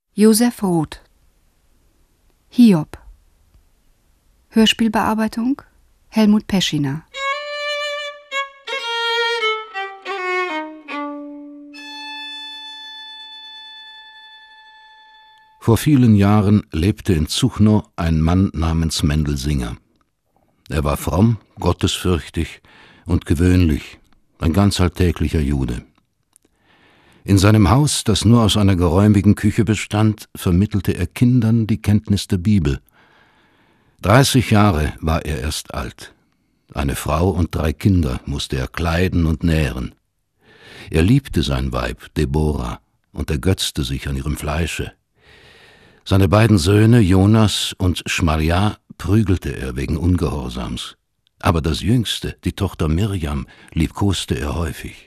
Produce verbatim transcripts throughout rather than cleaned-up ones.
Josef Roth. Hiob. Hörspielbearbeitung Helmut Peschiner. Vor vielen Jahren lebte in Zuchnow ein Mann namens Mendel Singer. Er war fromm, gottesfürchtig und gewöhnlich, ein ganz alltäglicher Jude. In seinem Haus, das nur aus einer geräumigen Küche bestand, vermittelte er Kindern die Kenntnis der Bibel. Dreißig Jahre war er erst alt. Eine Frau und drei Kinder musste er kleiden und nähren. Er liebte sein Weib, Deborah, und ergötzte sich an ihrem Fleische. Seine beiden Söhne, Jonas und Schmalja, prügelte er wegen Ungehorsams. Aber das Jüngste, die Tochter Mirjam, liebkoste er häufig.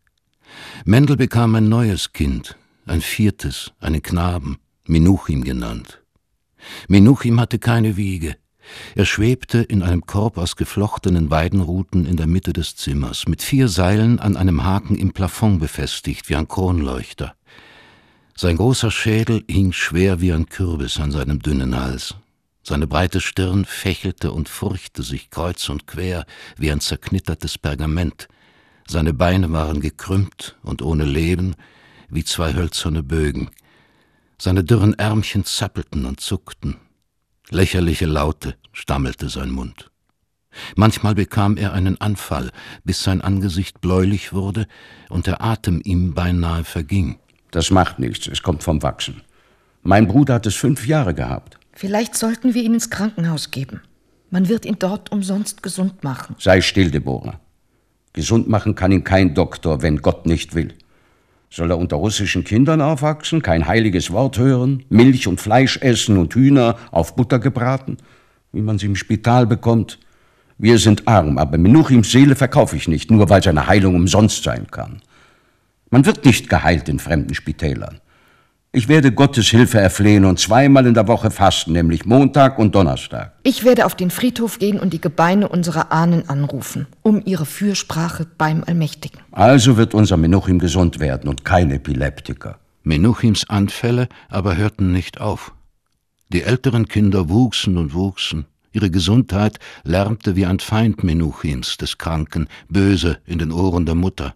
Mendel bekam ein neues Kind, ein viertes, einen Knaben, Menuchim genannt. Menuchim hatte keine Wiege. Er schwebte in einem Korb aus geflochtenen Weidenruten in der Mitte des Zimmers, mit vier Seilen an einem Haken im Plafond befestigt, wie ein Kronleuchter. Sein großer Schädel hing schwer wie ein Kürbis an seinem dünnen Hals. Seine breite Stirn fächelte und furchte sich kreuz und quer wie ein zerknittertes Pergament. Seine Beine waren gekrümmt und ohne Leben, wie zwei hölzerne Bögen. Seine dürren Ärmchen zappelten und zuckten. Lächerliche Laute stammelte sein Mund. Manchmal bekam er einen Anfall, bis sein Angesicht bläulich wurde und der Atem ihm beinahe verging. Das macht nichts, es kommt vom Wachsen. Mein Bruder hat es fünf Jahre gehabt. Vielleicht sollten wir ihn ins Krankenhaus geben. Man wird ihn dort umsonst gesund machen. Sei still, Deborah. Gesund machen kann ihn kein Doktor, wenn Gott nicht will. Soll er unter russischen Kindern aufwachsen, kein heiliges Wort hören, Milch und Fleisch essen und Hühner auf Butter gebraten, wie man sie im Spital bekommt? Wir sind arm, aber Menuchims Seele verkaufe ich nicht, nur weil seine Heilung umsonst sein kann. Man wird nicht geheilt in fremden Spitälern. Ich werde Gottes Hilfe erflehen und zweimal in der Woche fasten, nämlich Montag und Donnerstag. Ich werde auf den Friedhof gehen und die Gebeine unserer Ahnen anrufen, um ihre Fürsprache beim Allmächtigen. Also wird unser Menuchim gesund werden und kein Epileptiker. Menuchims Anfälle aber hörten nicht auf. Die älteren Kinder wuchsen und wuchsen. Ihre Gesundheit lärmte wie ein Feind Menuchims, des Kranken, böse in den Ohren der Mutter.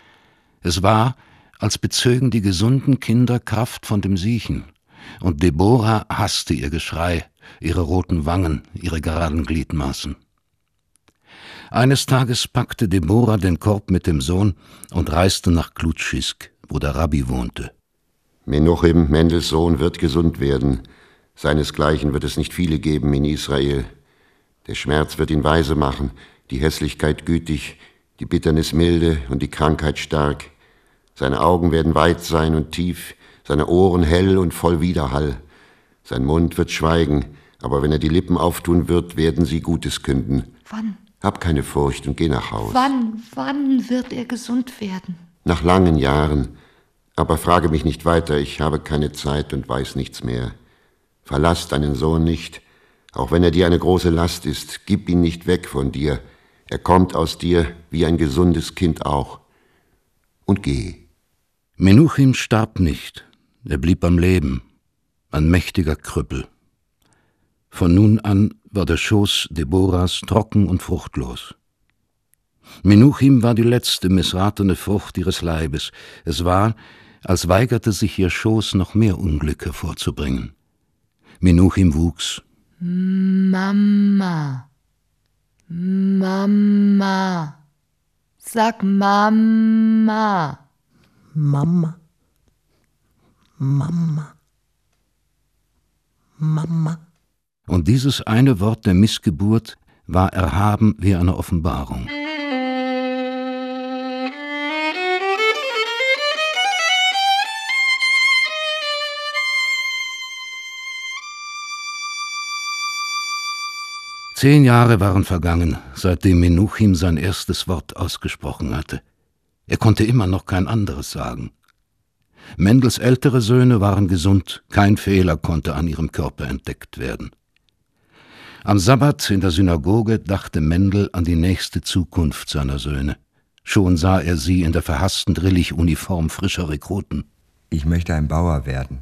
Es war, als bezögen die gesunden Kinder Kraft von dem Siechen, und Deborah hasste ihr Geschrei, ihre roten Wangen, ihre geraden Gliedmaßen. Eines Tages packte Deborah den Korb mit dem Sohn und reiste nach Klutschisk, wo der Rabbi wohnte. Menuchim, Mendels Sohn, wird gesund werden. Seinesgleichen wird es nicht viele geben in Israel. Der Schmerz wird ihn weise machen, die Hässlichkeit gütig, die Bitternis milde und die Krankheit stark. Seine Augen werden weit sein und tief, seine Ohren hell und voll Widerhall. Sein Mund wird schweigen, aber wenn er die Lippen auftun wird, werden sie Gutes künden. Wann? Hab keine Furcht und geh nach Haus. Wann, wann wird er gesund werden? Nach langen Jahren. Aber frage mich nicht weiter, ich habe keine Zeit und weiß nichts mehr. Verlass deinen Sohn nicht, auch wenn er dir eine große Last ist. Gib ihn nicht weg von dir. Er kommt aus dir wie ein gesundes Kind auch. Und geh. Menuchim starb nicht, er blieb am Leben, ein mächtiger Krüppel. Von nun an war der Schoß Deborahs trocken und fruchtlos. Menuchim war die letzte missratene Frucht ihres Leibes. Es war, als weigerte sich ihr Schoß noch mehr Unglück hervorzubringen. Menuchim wuchs. Mama, Mama, sag Mama. Mama, Mama, Mama. Und dieses eine Wort der Missgeburt war erhaben wie eine Offenbarung. Zehn Jahre waren vergangen, seitdem Menuchim sein erstes Wort ausgesprochen hatte. Er konnte immer noch kein anderes sagen. Mendels ältere Söhne waren gesund, kein Fehler konnte an ihrem Körper entdeckt werden. Am Sabbat in der Synagoge dachte Mendel an die nächste Zukunft seiner Söhne. Schon sah er sie in der verhassten Drillich-Uniform frischer Rekruten. Ich möchte ein Bauer werden.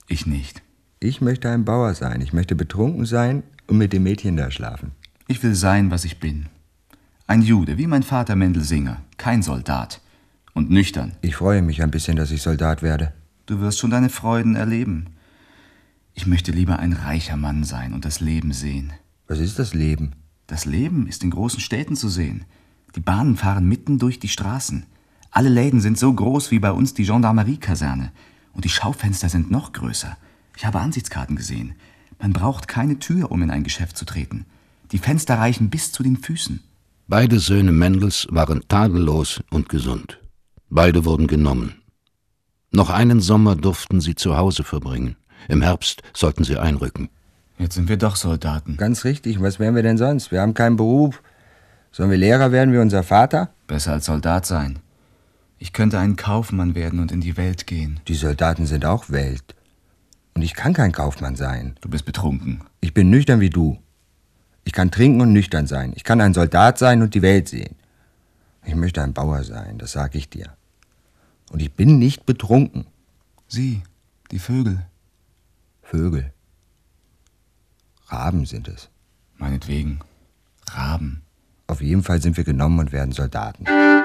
Ich nicht. Ich möchte ein Bauer sein. Ich möchte betrunken sein und mit dem Mädchen da schlafen. Ich will sein, was ich bin. Ein Jude, wie mein Vater Mendel Singer. Kein Soldat. Und nüchtern. Ich freue mich ein bisschen, dass ich Soldat werde. Du wirst schon deine Freuden erleben. Ich möchte lieber ein reicher Mann sein und das Leben sehen. Was ist das Leben? Das Leben ist in großen Städten zu sehen. Die Bahnen fahren mitten durch die Straßen. Alle Läden sind so groß wie bei uns die Gendarmerie-Kaserne. Und die Schaufenster sind noch größer. Ich habe Ansichtskarten gesehen. Man braucht keine Tür, um in ein Geschäft zu treten. Die Fenster reichen bis zu den Füßen. Beide Söhne Mendels waren tadellos und gesund. Beide wurden genommen. Noch einen Sommer durften sie zu Hause verbringen. Im Herbst sollten sie einrücken. Jetzt sind wir doch Soldaten. Ganz richtig. Was wären wir denn sonst? Wir haben keinen Beruf. Sollen wir Lehrer werden wie unser Vater? Besser als Soldat sein. Ich könnte ein Kaufmann werden und in die Welt gehen. Die Soldaten sind auch Welt. Und ich kann kein Kaufmann sein. Du bist betrunken. Ich bin nüchtern wie du. Ich kann trinken und nüchtern sein. Ich kann ein Soldat sein und die Welt sehen. Ich möchte ein Bauer sein, das sag ich dir. Und ich bin nicht betrunken. Sie, die Vögel. Vögel. Raben sind es. Meinetwegen. Raben. Auf jeden Fall sind wir genommen und werden Soldaten.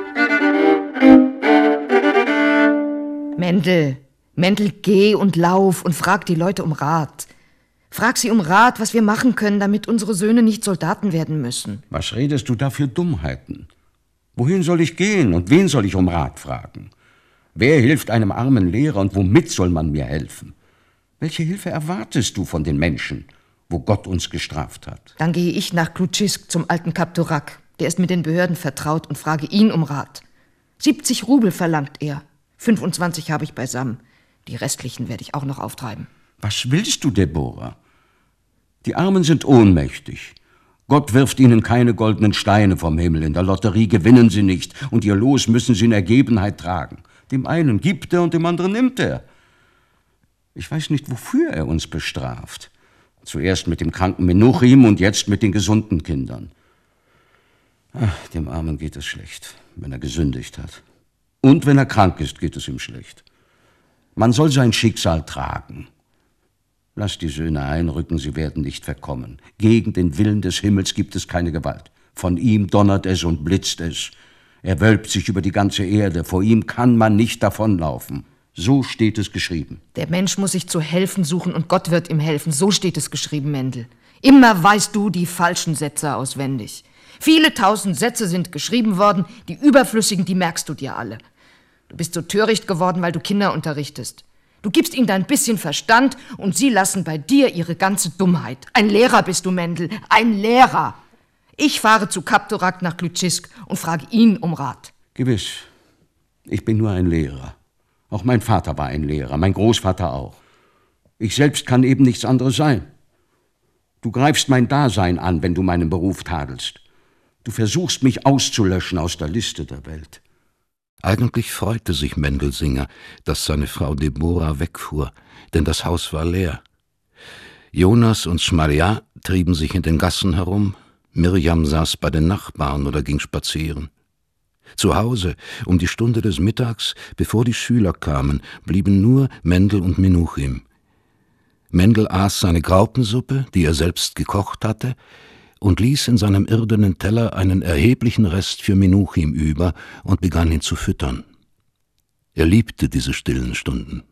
Mendel, Mendel, geh und lauf und frag die Leute um Rat. Frag sie um Rat, was wir machen können, damit unsere Söhne nicht Soldaten werden müssen. Was redest du da für Dummheiten? Wohin soll ich gehen und wen soll ich um Rat fragen? Wer hilft einem armen Lehrer und womit soll man mir helfen? Welche Hilfe erwartest du von den Menschen, wo Gott uns gestraft hat? Dann gehe ich nach Klutschisk zum alten Kapturak. Der ist mit den Behörden vertraut und frage ihn um Rat. siebzig Rubel verlangt er. fünfundzwanzig habe ich beisammen. Die restlichen werde ich auch noch auftreiben. Was willst du, Deborah? Die Armen sind ohnmächtig. Gott wirft ihnen keine goldenen Steine vom Himmel. In der Lotterie gewinnen sie nicht und ihr Los müssen sie in Ergebenheit tragen. Dem einen gibt er und dem anderen nimmt er. Ich weiß nicht, wofür er uns bestraft. Zuerst mit dem kranken Menuchim und jetzt mit den gesunden Kindern. Ach, dem Armen geht es schlecht, wenn er gesündigt hat. Und wenn er krank ist, geht es ihm schlecht. Man soll sein Schicksal tragen. Lass die Söhne einrücken, sie werden nicht verkommen. Gegen den Willen des Himmels gibt es keine Gewalt. Von ihm donnert es und blitzt es. Er wölbt sich über die ganze Erde. Vor ihm kann man nicht davonlaufen. So steht es geschrieben. Der Mensch muss sich zu helfen suchen und Gott wird ihm helfen. So steht es geschrieben, Mendel. Immer weißt du die falschen Sätze auswendig. Viele tausend Sätze sind geschrieben worden, die überflüssigen, die merkst du dir alle. Du bist so töricht geworden, weil du Kinder unterrichtest. Du gibst ihnen dein bisschen Verstand und sie lassen bei dir ihre ganze Dummheit. Ein Lehrer bist du, Mendel, ein Lehrer. Ich fahre zu Kapturak nach Klutschisk und frage ihn um Rat. Gewiss, ich bin nur ein Lehrer. Auch mein Vater war ein Lehrer, mein Großvater auch. Ich selbst kann eben nichts anderes sein. Du greifst mein Dasein an, wenn du meinen Beruf tadelst. Du versuchst, mich auszulöschen aus der Liste der Welt. Eigentlich freute sich Mendel Singer, dass seine Frau Deborah wegfuhr, denn das Haus war leer. Jonas und Schmalja trieben sich in den Gassen herum, Mirjam saß bei den Nachbarn oder ging spazieren. Zu Hause, um die Stunde des Mittags, bevor die Schüler kamen, blieben nur Mendel und Menuchim. Mendel aß seine Graupensuppe, die er selbst gekocht hatte, und ließ in seinem irdenen Teller einen erheblichen Rest für Menuchim über und begann ihn zu füttern. Er liebte diese stillen Stunden.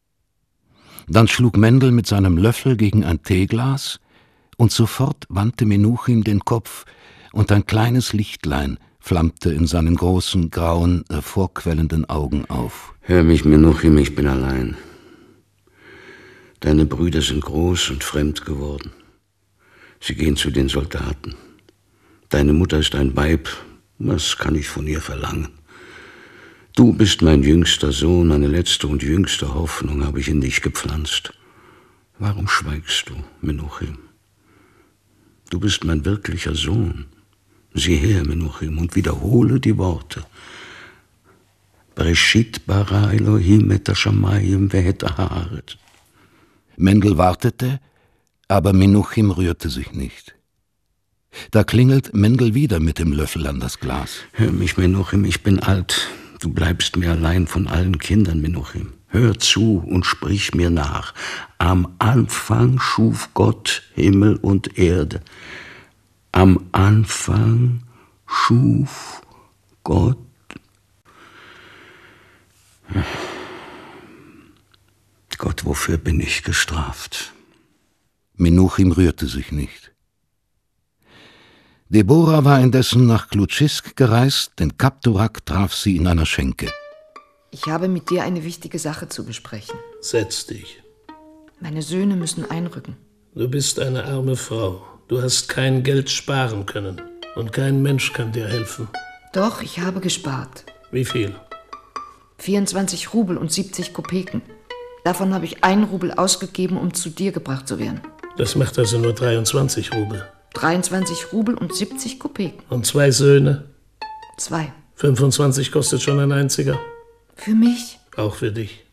Dann schlug Mendel mit seinem Löffel gegen ein Teeglas, und sofort wandte Menuchim den Kopf, und ein kleines Lichtlein flammte in seinen großen, grauen, hervorquellenden Augen auf. Hör mich, Menuchim, ich bin allein. Deine Brüder sind groß und fremd geworden. Sie gehen zu den Soldaten. Deine Mutter ist ein Weib. Was kann ich von ihr verlangen? Du bist mein jüngster Sohn, eine letzte und jüngste Hoffnung habe ich in dich gepflanzt. Warum schweigst du, Menuchim? Du bist mein wirklicher Sohn. Sieh her, Menuchim, und wiederhole die Worte. Bereshit bara Elohim et hashamayim ve'et haaretz. Mendel wartete, aber Menuchim rührte sich nicht. Da klingelt Mendel wieder mit dem Löffel an das Glas. Hör mich, Menuchim, ich bin alt. Du bleibst mir allein von allen Kindern, Menuchim. Hör zu und sprich mir nach. Am Anfang schuf Gott Himmel und Erde. Am Anfang schuf Gott. Gott, wofür bin ich gestraft? Menuchim rührte sich nicht. Deborah war indessen nach Klutschisk gereist, denn Kapturak traf sie in einer Schenke. Ich habe mit dir eine wichtige Sache zu besprechen. Setz dich. Meine Söhne müssen einrücken. Du bist eine arme Frau. Du hast kein Geld sparen können. Und kein Mensch kann dir helfen. Doch, ich habe gespart. Wie viel? vierundzwanzig Rubel und siebzig Kopeken. Davon habe ich einen Rubel ausgegeben, um zu dir gebracht zu werden. Das macht also nur dreiundzwanzig Rubel. dreiundzwanzig Rubel und siebzig Kopeken. Und zwei Söhne? Zwei. fünfundzwanzig kostet schon ein einziger? Für mich? Auch für dich.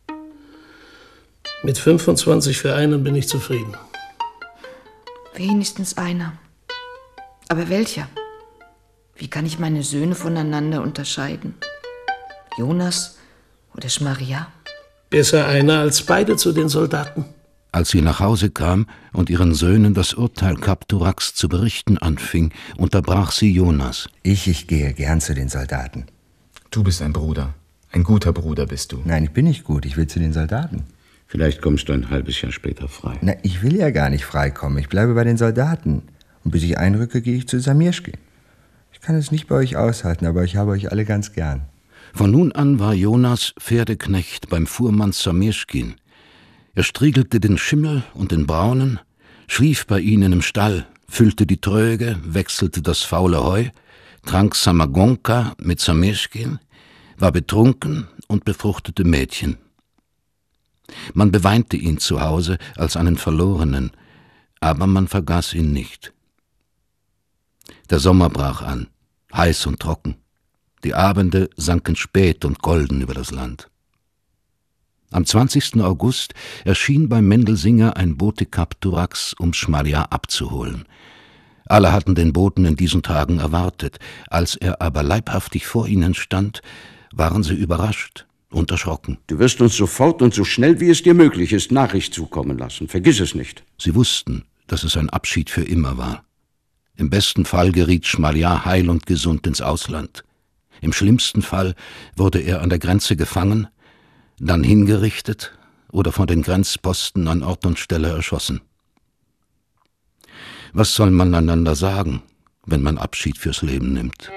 Mit fünfundzwanzig für einen bin ich zufrieden. Wenigstens einer. Aber welcher? Wie kann ich meine Söhne voneinander unterscheiden? Jonas oder Schmaria? Besser einer als beide zu den Soldaten. Als sie nach Hause kam und ihren Söhnen das Urteil Kapturaks zu berichten anfing, unterbrach sie Jonas. Ich, ich gehe gern zu den Soldaten. Du bist ein Bruder. Ein guter Bruder bist du. Nein, ich bin nicht gut. Ich will zu den Soldaten. Vielleicht kommst du ein halbes Jahr später frei. Na, ich will ja gar nicht freikommen. Ich bleibe bei den Soldaten. Und bis ich einrücke, gehe ich zu Samirschki. Ich kann es nicht bei euch aushalten, aber ich habe euch alle ganz gern. Von nun an war Jonas Pferdeknecht beim Fuhrmann Samirschkin. Er striegelte den Schimmel und den Braunen, schlief bei ihnen im Stall, füllte die Tröge, wechselte das faule Heu, trank Samagonka mit Samirschkin, war betrunken und befruchtete Mädchen. Man beweinte ihn zu Hause als einen Verlorenen, aber man vergaß ihn nicht. Der Sommer brach an, heiß und trocken. Die Abende sanken spät und golden über das Land. Am zwanzigsten August erschien bei Mendelsinger ein Bote Kapturaks, um Schmalja abzuholen. Alle hatten den Boten in diesen Tagen erwartet. Als er aber leibhaftig vor ihnen stand, waren sie überrascht und erschrocken. Du wirst uns sofort und so schnell wie es dir möglich ist Nachricht zukommen lassen. Vergiss es nicht. Sie wussten, dass es ein Abschied für immer war. Im besten Fall geriet Schmalja heil und gesund ins Ausland. Im schlimmsten Fall wurde er an der Grenze gefangen, dann hingerichtet oder von den Grenzposten an Ort und Stelle erschossen. Was soll man einander sagen, wenn man Abschied fürs Leben nimmt?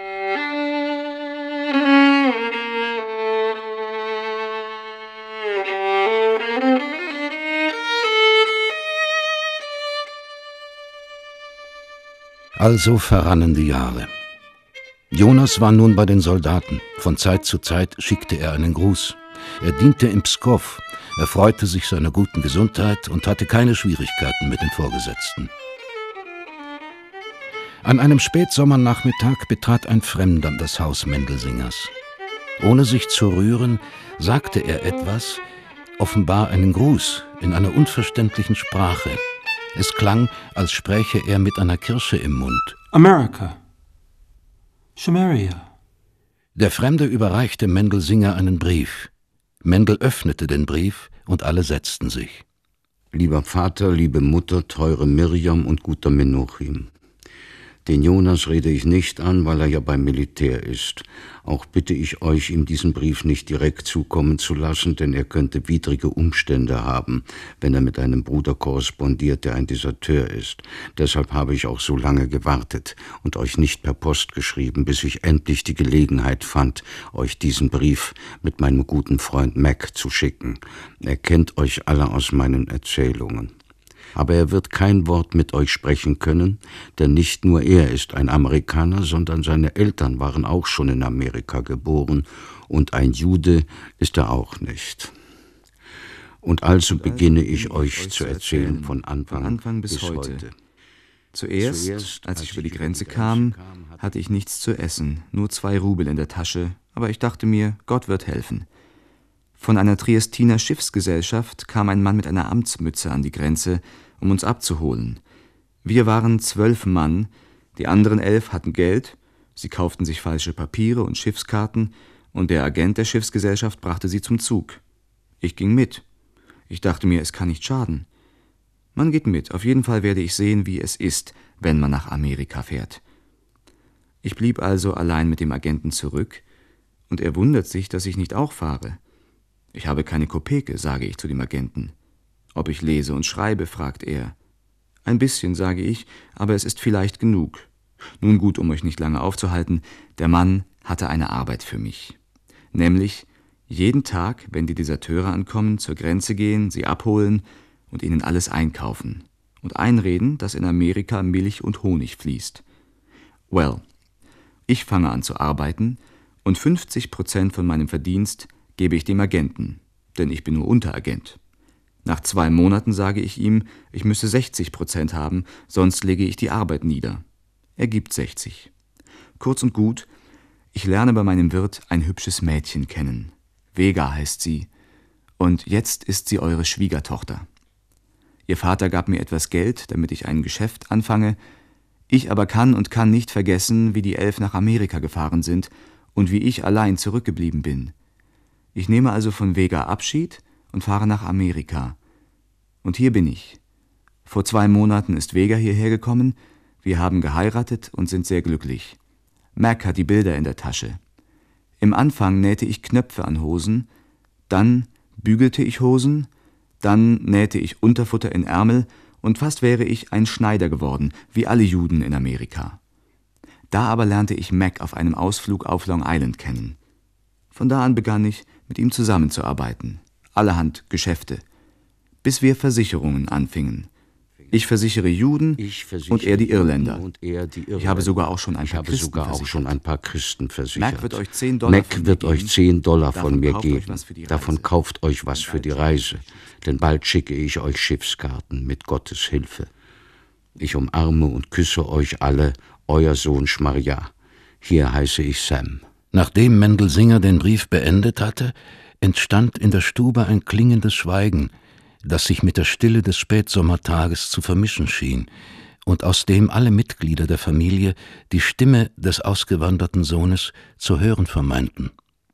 Also verrannen die Jahre. Jonas war nun bei den Soldaten. Von Zeit zu Zeit schickte er einen Gruß. Er diente in Pskow, er freute sich seiner guten Gesundheit und hatte keine Schwierigkeiten mit den Vorgesetzten. An einem Spätsommernachmittag betrat ein Fremder das Haus Mendelsingers. Ohne sich zu rühren, sagte er etwas, offenbar einen Gruß in einer unverständlichen Sprache. Es klang, als spräche er mit einer Kirsche im Mund. America. Shamaria. Der Fremde überreichte Mendelsinger einen Brief. Mendel öffnete den Brief und alle setzten sich. Lieber Vater, liebe Mutter, teure Mirjam und guter Menuchim. Den Jonas rede ich nicht an, weil er ja beim Militär ist. Auch bitte ich euch, ihm diesen Brief nicht direkt zukommen zu lassen, denn er könnte widrige Umstände haben, wenn er mit einem Bruder korrespondiert, der ein Deserteur ist. Deshalb habe ich auch so lange gewartet und euch nicht per Post geschrieben, bis ich endlich die Gelegenheit fand, euch diesen Brief mit meinem guten Freund Mac zu schicken. Er kennt euch alle aus meinen Erzählungen. Aber er wird kein Wort mit euch sprechen können, denn nicht nur er ist ein Amerikaner, sondern seine Eltern waren auch schon in Amerika geboren und ein Jude ist er auch nicht. Und also beginne ich euch zu erzählen von Anfang, von Anfang bis, bis heute. heute. Zuerst, Zuerst, als ich über die Grenze kam, hatte ich nichts zu essen, nur zwei Rubel in der Tasche, aber ich dachte mir, Gott wird helfen. Von einer Triestiner Schiffsgesellschaft kam ein Mann mit einer Amtsmütze an die Grenze, um uns abzuholen. Wir waren zwölf Mann, die anderen elf hatten Geld, sie kauften sich falsche Papiere und Schiffskarten, und der Agent der Schiffsgesellschaft brachte sie zum Zug. Ich ging mit. Ich dachte mir, es kann nicht schaden. Man geht mit. Auf jeden Fall werde ich sehen, wie es ist, wenn man nach Amerika fährt. Ich blieb also allein mit dem Agenten zurück, und er wundert sich, dass ich nicht auch fahre. Ich habe keine Kopeke, sage ich zu dem Agenten. Ob ich lese und schreibe, fragt er. Ein bisschen, sage ich, aber es ist vielleicht genug. Nun gut, um euch nicht lange aufzuhalten, der Mann hatte eine Arbeit für mich. Nämlich jeden Tag, wenn die Deserteure ankommen, zur Grenze gehen, sie abholen und ihnen alles einkaufen und einreden, dass in Amerika Milch und Honig fließt. Well, ich fange an zu arbeiten und fünfzig Prozent von meinem Verdienst gebe ich dem Agenten, denn ich bin nur Unteragent. Nach zwei Monaten sage ich ihm, ich müsse sechzig Prozent haben, sonst lege ich die Arbeit nieder. Er gibt sechzig. Kurz und gut, ich lerne bei meinem Wirt ein hübsches Mädchen kennen. Vega heißt sie, und jetzt ist sie eure Schwiegertochter. Ihr Vater gab mir etwas Geld, damit ich ein Geschäft anfange. Ich aber kann und kann nicht vergessen, wie die Elf nach Amerika gefahren sind und wie ich allein zurückgeblieben bin. Ich nehme also von Vega Abschied und fahre nach Amerika. Und hier bin ich. Vor zwei Monaten ist Vega hierher gekommen. Wir haben geheiratet und sind sehr glücklich. Mac hat die Bilder in der Tasche. Im Anfang nähte ich Knöpfe an Hosen, dann bügelte ich Hosen, dann nähte ich Unterfutter in Ärmel und fast wäre ich ein Schneider geworden, wie alle Juden in Amerika. Da aber lernte ich Mac auf einem Ausflug auf Long Island kennen. Von da an begann ich, mit ihm zusammenzuarbeiten, allerhand Geschäfte, bis wir Versicherungen anfingen. Ich versichere Juden Ich versichere und er die Irländer. Und er die Irländer. Ich habe sogar auch schon ein ich paar habe Christen sogar auch versichert. schon ein paar Christen versichert. Mac wird euch zehn Dollar Mac von mir wird geben. euch zehn Dollar Davon von mir kauft euch geben. was für die Reise. Davon kauft euch was für die Reise. Denn bald schicke ich euch Schiffskarten mit Gottes Hilfe. Ich umarme und küsse euch alle, euer Sohn Schmarja. Hier heiße ich Sam. Nachdem Mendel Singer den Brief beendet hatte, entstand in der Stube ein klingendes Schweigen, das sich mit der Stille des Spätsommertages zu vermischen schien und aus dem alle Mitglieder der Familie die Stimme des ausgewanderten Sohnes zu hören vermeinten.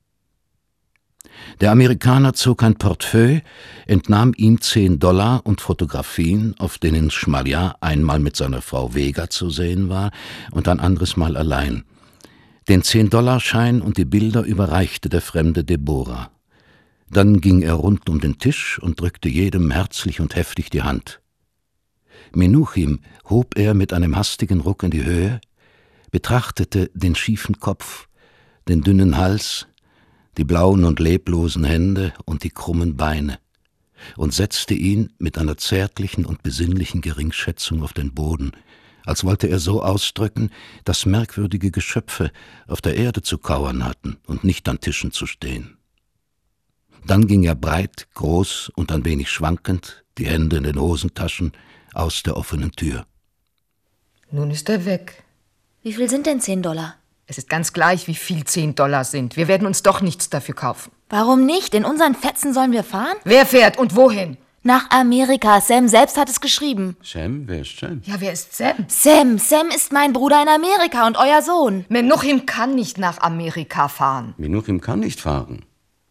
Der Amerikaner zog ein Portefeuille, entnahm ihm zehn Dollar und Fotografien, auf denen Schmalja einmal mit seiner Frau Vega zu sehen war und ein anderes Mal allein. Den Zehn-Dollar-Schein und die Bilder überreichte der fremde Deborah. Dann ging er rund um den Tisch und drückte jedem herzlich und heftig die Hand. Menuchim hob er mit einem hastigen Ruck in die Höhe, betrachtete den schiefen Kopf, den dünnen Hals, die blauen und leblosen Hände und die krummen Beine und setzte ihn mit einer zärtlichen und besinnlichen Geringschätzung auf den Boden, als wollte er so ausdrücken, dass merkwürdige Geschöpfe auf der Erde zu kauern hatten und nicht an Tischen zu stehen. Dann ging er breit, groß und ein wenig schwankend, die Hände in den Hosentaschen, aus der offenen Tür. Nun ist er weg. Wie viel sind denn zehn Dollar? Es ist ganz gleich, wie viel zehn Dollar sind. Wir werden uns doch nichts dafür kaufen. Warum nicht? In unseren Fetzen sollen wir fahren? Wer fährt und wohin? Nach Amerika. Sam selbst hat es geschrieben. Sam? Wer ist Sam? Ja, wer ist Sam? Sam. Sam ist mein Bruder in Amerika und euer Sohn. Menuchim kann nicht nach Amerika fahren. Menuchim kann nicht fahren.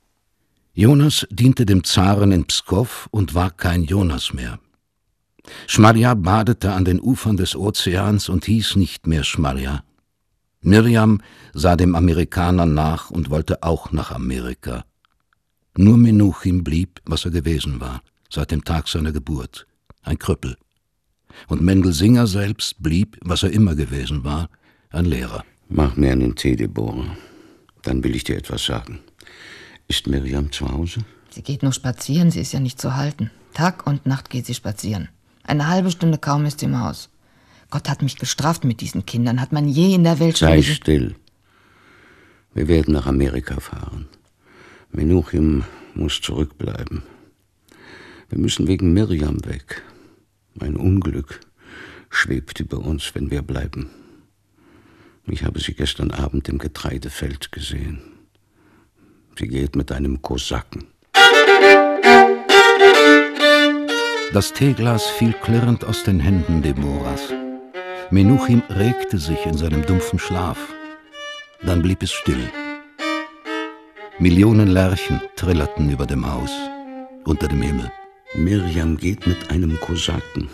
Jonas diente dem Zaren in Pskow und war kein Jonas mehr. Schmarja badete an den Ufern des Ozeans und hieß nicht mehr Schmarja. Mirjam sah dem Amerikaner nach und wollte auch nach Amerika. Nur Menuchim blieb, was er gewesen war, seit dem Tag seiner Geburt, ein Krüppel. Und Mendel Singer selbst blieb, was er immer gewesen war, ein Lehrer. Mach mir einen Tee, Deborah. Dann will ich dir etwas sagen. Ist Mirjam zu Hause? Sie geht nur spazieren, sie ist ja nicht zu halten. Tag und Nacht geht sie spazieren. Eine halbe Stunde kaum ist sie im Haus. Gott hat mich gestraft mit diesen Kindern. Hat man je in der Welt schon... Sei still. Wir werden nach Amerika fahren. Menuchim muss zurückbleiben. Wir müssen wegen Mirjam weg. Ein Unglück schwebt über uns, wenn wir bleiben. Ich habe sie gestern Abend im Getreidefeld gesehen. Sie geht mit einem Kosaken. Das Teeglas fiel klirrend aus den Händen Deborahs. Menuchim regte sich in seinem dumpfen Schlaf. Dann blieb es still. Millionen Lerchen trillerten über dem Haus. unter dem Himmel. Mirjam geht mit einem Kosaken.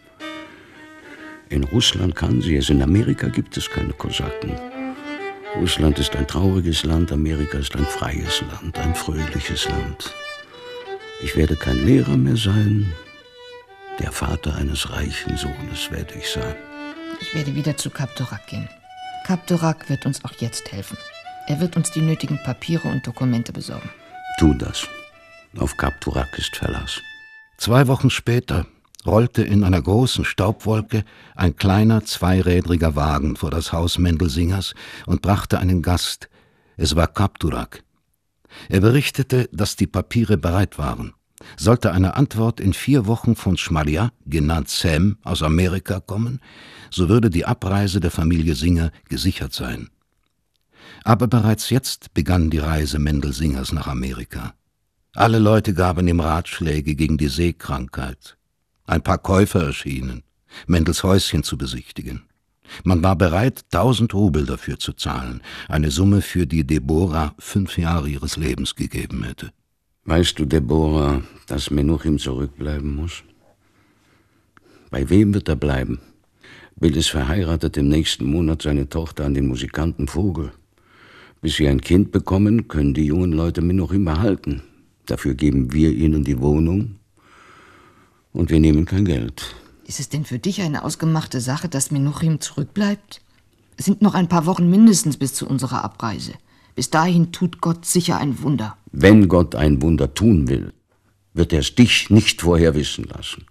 In Russland kann sie es, in Amerika gibt es keine Kosaken. Russland ist ein trauriges Land, Amerika ist ein freies Land, ein fröhliches Land. Ich werde kein Lehrer mehr sein, der Vater eines reichen Sohnes werde ich sein. Ich werde wieder zu Kaptorak gehen. Kaptorak wird uns auch jetzt helfen. Er wird uns die nötigen Papiere und Dokumente besorgen. Tu das. Auf Kaptorak ist Verlass. Zwei Wochen später rollte in einer großen Staubwolke ein kleiner, zweirädriger Wagen vor das Haus Mendelsingers und brachte einen Gast. Es war Kaptorak. Er berichtete, dass die Papiere bereit waren. Sollte eine Antwort in vier Wochen von Schmalja, genannt Sam, aus Amerika kommen, so würde die Abreise der Familie Singer gesichert sein. Aber bereits jetzt begann die Reise Mendelsingers nach Amerika. Alle Leute gaben ihm Ratschläge gegen die Seekrankheit. Ein paar Käufer erschienen, Mendels Häuschen zu besichtigen. Man war bereit, tausend Rubel dafür zu zahlen, eine Summe, für die Deborah fünf Jahre ihres Lebens gegeben hätte. Weißt du, Deborah, dass Menuchim zurückbleiben muss? Bei wem wird er bleiben? Billis verheiratet im nächsten Monat seine Tochter an den Musikanten Vogel. Bis sie ein Kind bekommen, können die jungen Leute Menuchim behalten. Dafür geben wir ihnen die Wohnung und wir nehmen kein Geld. Ist es denn für dich eine ausgemachte Sache, dass Menuchim zurückbleibt? Es sind noch ein paar Wochen mindestens bis zu unserer Abreise. Bis dahin tut Gott sicher ein Wunder. Wenn Gott ein Wunder tun will, wird er es dich nicht vorher wissen lassen.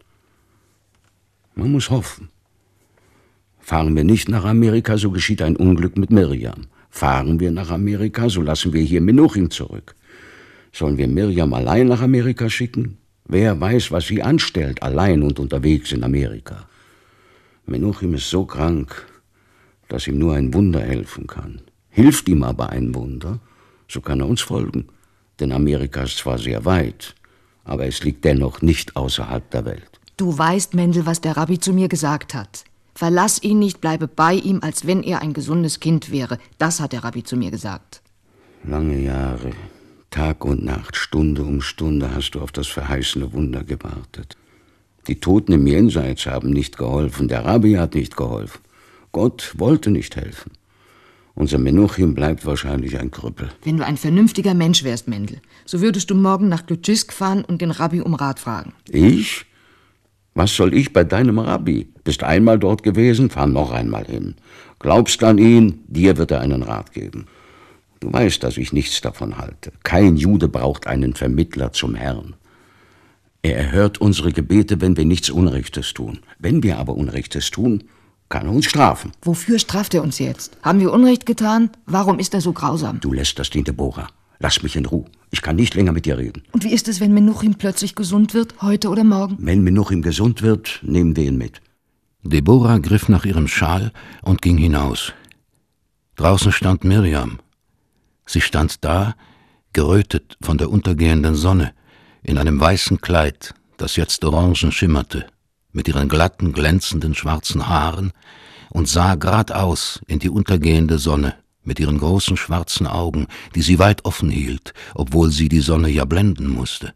Man muss hoffen. Fahren wir nicht nach Amerika, so geschieht ein Unglück mit Mirjam. Fahren wir nach Amerika, so lassen wir hier Menuchim zurück. Sollen wir Mirjam allein nach Amerika schicken? Wer weiß, was sie anstellt, allein und unterwegs in Amerika. Menuchim ist so krank, dass ihm nur ein Wunder helfen kann. Hilft ihm aber ein Wunder, so kann er uns folgen. Denn Amerika ist zwar sehr weit, aber es liegt dennoch nicht außerhalb der Welt. Du weißt, Mendel, was der Rabbi zu mir gesagt hat. Verlass ihn nicht, bleibe bei ihm, als wenn er ein gesundes Kind wäre. Das hat der Rabbi zu mir gesagt. Lange Jahre, Tag und Nacht, Stunde um Stunde hast du auf das verheißene Wunder gewartet. Die Toten im Jenseits haben nicht geholfen, der Rabbi hat nicht geholfen. Gott wollte nicht helfen. Unser Menuchim bleibt wahrscheinlich ein Krüppel. Wenn du ein vernünftiger Mensch wärst, Mendel, so würdest du morgen nach Glutschisк fahren und den Rabbi um Rat fragen. Ich? Was soll ich bei deinem Rabbi? Bist einmal dort gewesen, fahr noch einmal hin. Glaubst an ihn, dir wird er einen Rat geben. Du weißt, dass ich nichts davon halte. Kein Jude braucht einen Vermittler zum Herrn. Er erhört unsere Gebete, wenn wir nichts Unrechtes tun. Wenn wir aber Unrechtes tun, kann er uns strafen. Wofür straft er uns jetzt? Haben wir Unrecht getan? Warum ist er so grausam? Du lässt das den Deborah. Lass mich in Ruhe. Ich kann nicht länger mit dir reden. Und wie ist es, wenn Menuchim plötzlich gesund wird, heute oder morgen? Wenn Menuchim gesund wird, nehmen wir ihn mit. Deborah griff nach ihrem Schal und ging hinaus. Draußen stand Mirjam. Sie stand da, gerötet von der untergehenden Sonne, in einem weißen Kleid, das jetzt orangen schimmerte, mit ihren glatten, glänzenden schwarzen Haaren, und sah geradeaus in die untergehende Sonne, mit ihren großen schwarzen Augen, die sie weit offen hielt, obwohl sie die Sonne ja blenden musste.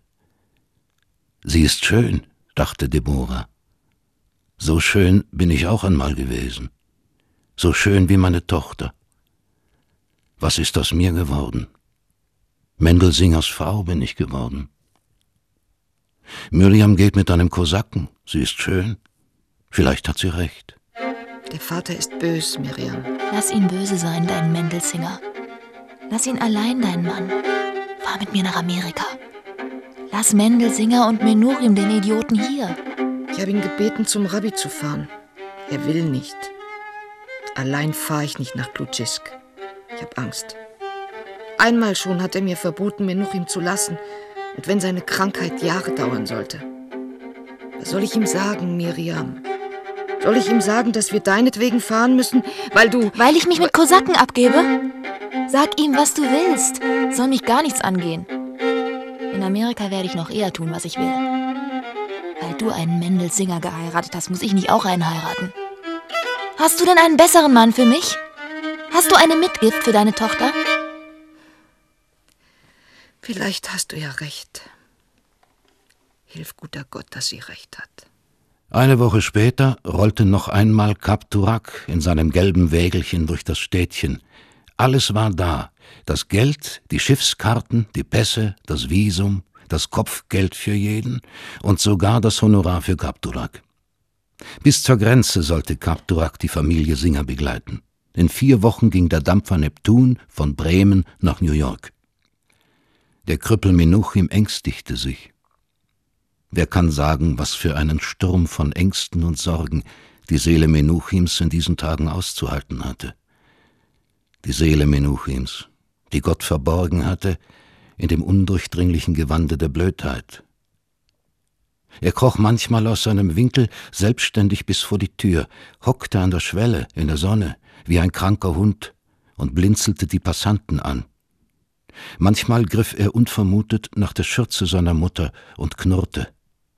Sie ist schön, dachte Deborah. So schön bin ich auch einmal gewesen. So schön wie meine Tochter. Was ist aus mir geworden? Mendelsingers Frau bin ich geworden. Mirjam geht mit einem Kosaken. Sie ist schön. Vielleicht hat sie recht. Der Vater ist bös, Mirjam. Lass ihn böse sein, dein Mendelsinger. Lass ihn allein, dein Mann. Fahr mit mir nach Amerika. Lass Mendelsinger und Menuchim, den Idioten, hier. Ich habe ihn gebeten, zum Rabbi zu fahren. Er will nicht. Allein fahre ich nicht nach Glutschisк. Ich habe Angst. Einmal schon hat er mir verboten, Menuchim zu lassen. Und wenn seine Krankheit Jahre dauern sollte. Was soll ich ihm sagen, Mirjam? Soll ich ihm sagen, dass wir deinetwegen fahren müssen, weil du... Weil ich mich mit Kosaken abgebe? Sag ihm, was du willst. Soll mich gar nichts angehen. In Amerika werde ich noch eher tun, was ich will. Weil du einen Mendelsinger geheiratet hast, muss ich nicht auch einen heiraten. Hast du denn einen besseren Mann für mich? Hast du eine Mitgift für deine Tochter? Vielleicht hast du ja recht. Hilf, guter Gott, dass sie recht hat. Eine Woche später rollte noch einmal Kap Turak in seinem gelben Wägelchen durch das Städtchen. Alles war da. Das Geld, die Schiffskarten, die Pässe, das Visum, das Kopfgeld für jeden und sogar das Honorar für Kap Turak. Bis zur Grenze sollte Kap Turak die Familie Singer begleiten. In vier Wochen ging der Dampfer Neptun von Bremen nach New York. Der Krüppel Menuchim ängstigte sich. Wer kann sagen, was für einen Sturm von Ängsten und Sorgen die Seele Menuchims in diesen Tagen auszuhalten hatte? Die Seele Menuchims, die Gott verborgen hatte in dem undurchdringlichen Gewande der Blödheit. Er kroch manchmal aus seinem Winkel selbstständig bis vor die Tür, hockte an der Schwelle in der Sonne wie ein kranker Hund und blinzelte die Passanten an. Manchmal griff er unvermutet nach der Schürze seiner Mutter und knurrte.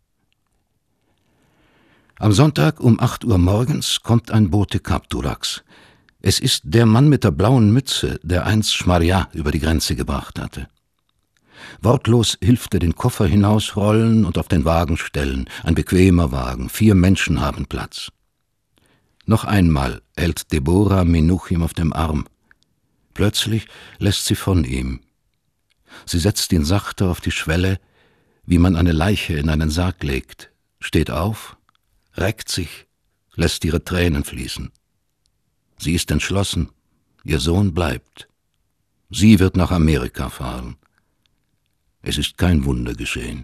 Am Sonntag um acht Uhr morgens kommt ein Bote Kap Turaks. Es ist der Mann mit der blauen Mütze, der einst Schmarja über die Grenze gebracht hatte. Wortlos hilft er den Koffer hinausrollen und auf den Wagen stellen. Ein bequemer Wagen, vier Menschen haben Platz. Noch einmal hält Deborah Menuchim auf dem Arm. Plötzlich lässt sie von ihm. Sie setzt ihn sachte auf die Schwelle, wie man eine Leiche in einen Sarg legt, steht auf, reckt sich, lässt ihre Tränen fließen. Sie ist entschlossen, ihr Sohn bleibt. Sie wird nach Amerika fahren. Es ist kein Wunder geschehen.